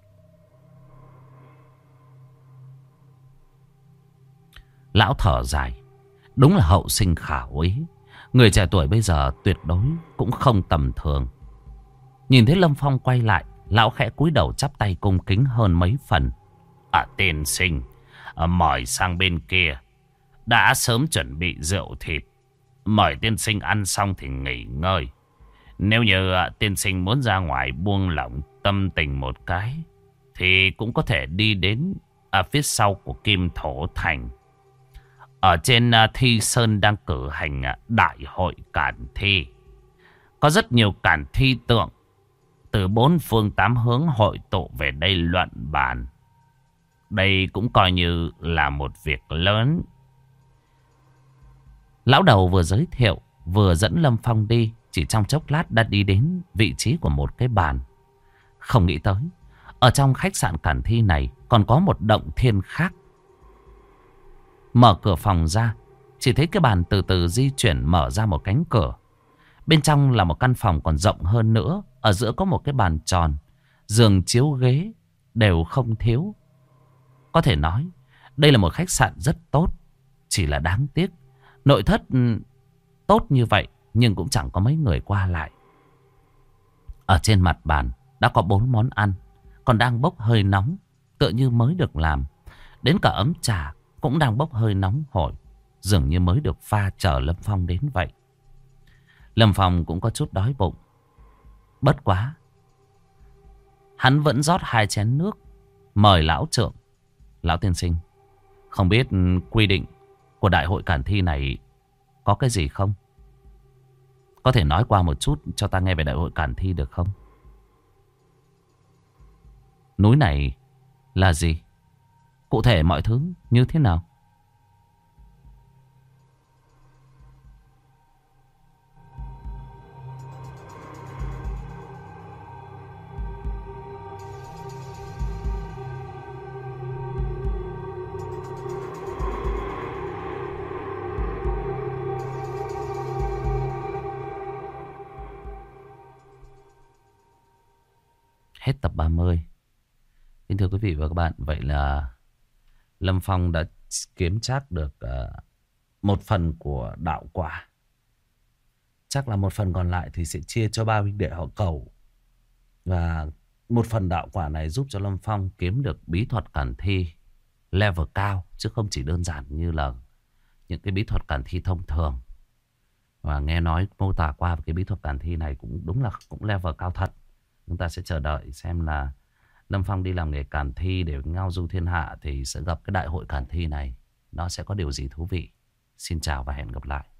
Speaker 1: Lão thở dài. Đúng là hậu sinh khả úy. Người trẻ tuổi bây giờ tuyệt đối cũng không tầm thường. Nhìn thấy Lâm Phong quay lại, lão khẽ cúi đầu chắp tay cung kính hơn mấy phần. Tiên sinh, mời sang bên kia. Đã sớm chuẩn bị rượu thịt. Mời tiên sinh ăn xong thì nghỉ ngơi. Nếu như tiên sinh muốn ra ngoài buông lỏng tâm tình một cái, thì cũng có thể đi đến phía sau của Kim Thổ Thành. Ở trên Thi Sơn đang cử hành đại hội Cản Thi. Có rất nhiều Cản Thi tượng từ bốn phương tám hướng hội tụ về đây luận bàn. Đây cũng coi như là một việc lớn. Lão đầu vừa giới thiệu, vừa dẫn Lâm Phong đi. Chỉ trong chốc lát đã đi đến vị trí của một cái bàn. Không nghĩ tới, ở trong khách sạn Cản Thi này còn có một động thiên khác. Mở cửa phòng ra, chỉ thấy cái bàn từ từ di chuyển mở ra một cánh cửa. Bên trong là một căn phòng còn rộng hơn nữa. Ở giữa có một cái bàn tròn, giường chiếu ghế đều không thiếu. Có thể nói đây là một khách sạn rất tốt. Chỉ là đáng tiếc, nội thất tốt như vậy nhưng cũng chẳng có mấy người qua lại. Ở trên mặt bàn đã có 4 món ăn, còn đang bốc hơi nóng, tựa như mới được làm. Đến cả ấm trà cũng đang bốc hơi nóng hổi, dường như mới được pha chờ Lâm Phong đến vậy. Lâm Phong cũng có chút đói bụng. Bất quá, hắn vẫn rót 2 chén nước, mời lão trượng. Lão tiên sinh, không biết quy định của đại hội Cản Thi này có cái gì không? Có thể nói qua một chút cho ta nghe về đại hội Cản Thi được không? Núi này là gì? Cụ thể mọi thứ như thế nào? Hết tập 30. Kính thưa quý vị và các bạn, vậy là Lâm Phong đã kiếm trác được một phần của đạo quả. Chắc là một phần còn lại thì sẽ chia cho 3 huynh đệ họ Cẩu. Và một phần đạo quả này giúp cho Lâm Phong kiếm được bí thuật Cản Thi level cao, chứ không chỉ đơn giản như là những cái bí thuật Cản Thi thông thường. Và nghe nói mô tả qua cái bí thuật Cản Thi này cũng đúng là cũng level cao thật. Chúng ta sẽ chờ đợi xem là Lâm Phong đi làm nghề Cản Thi để ngao du thiên hạ thì sẽ gặp cái đại hội Cản Thi này. Nó sẽ có điều gì thú vị. Xin chào và hẹn gặp lại.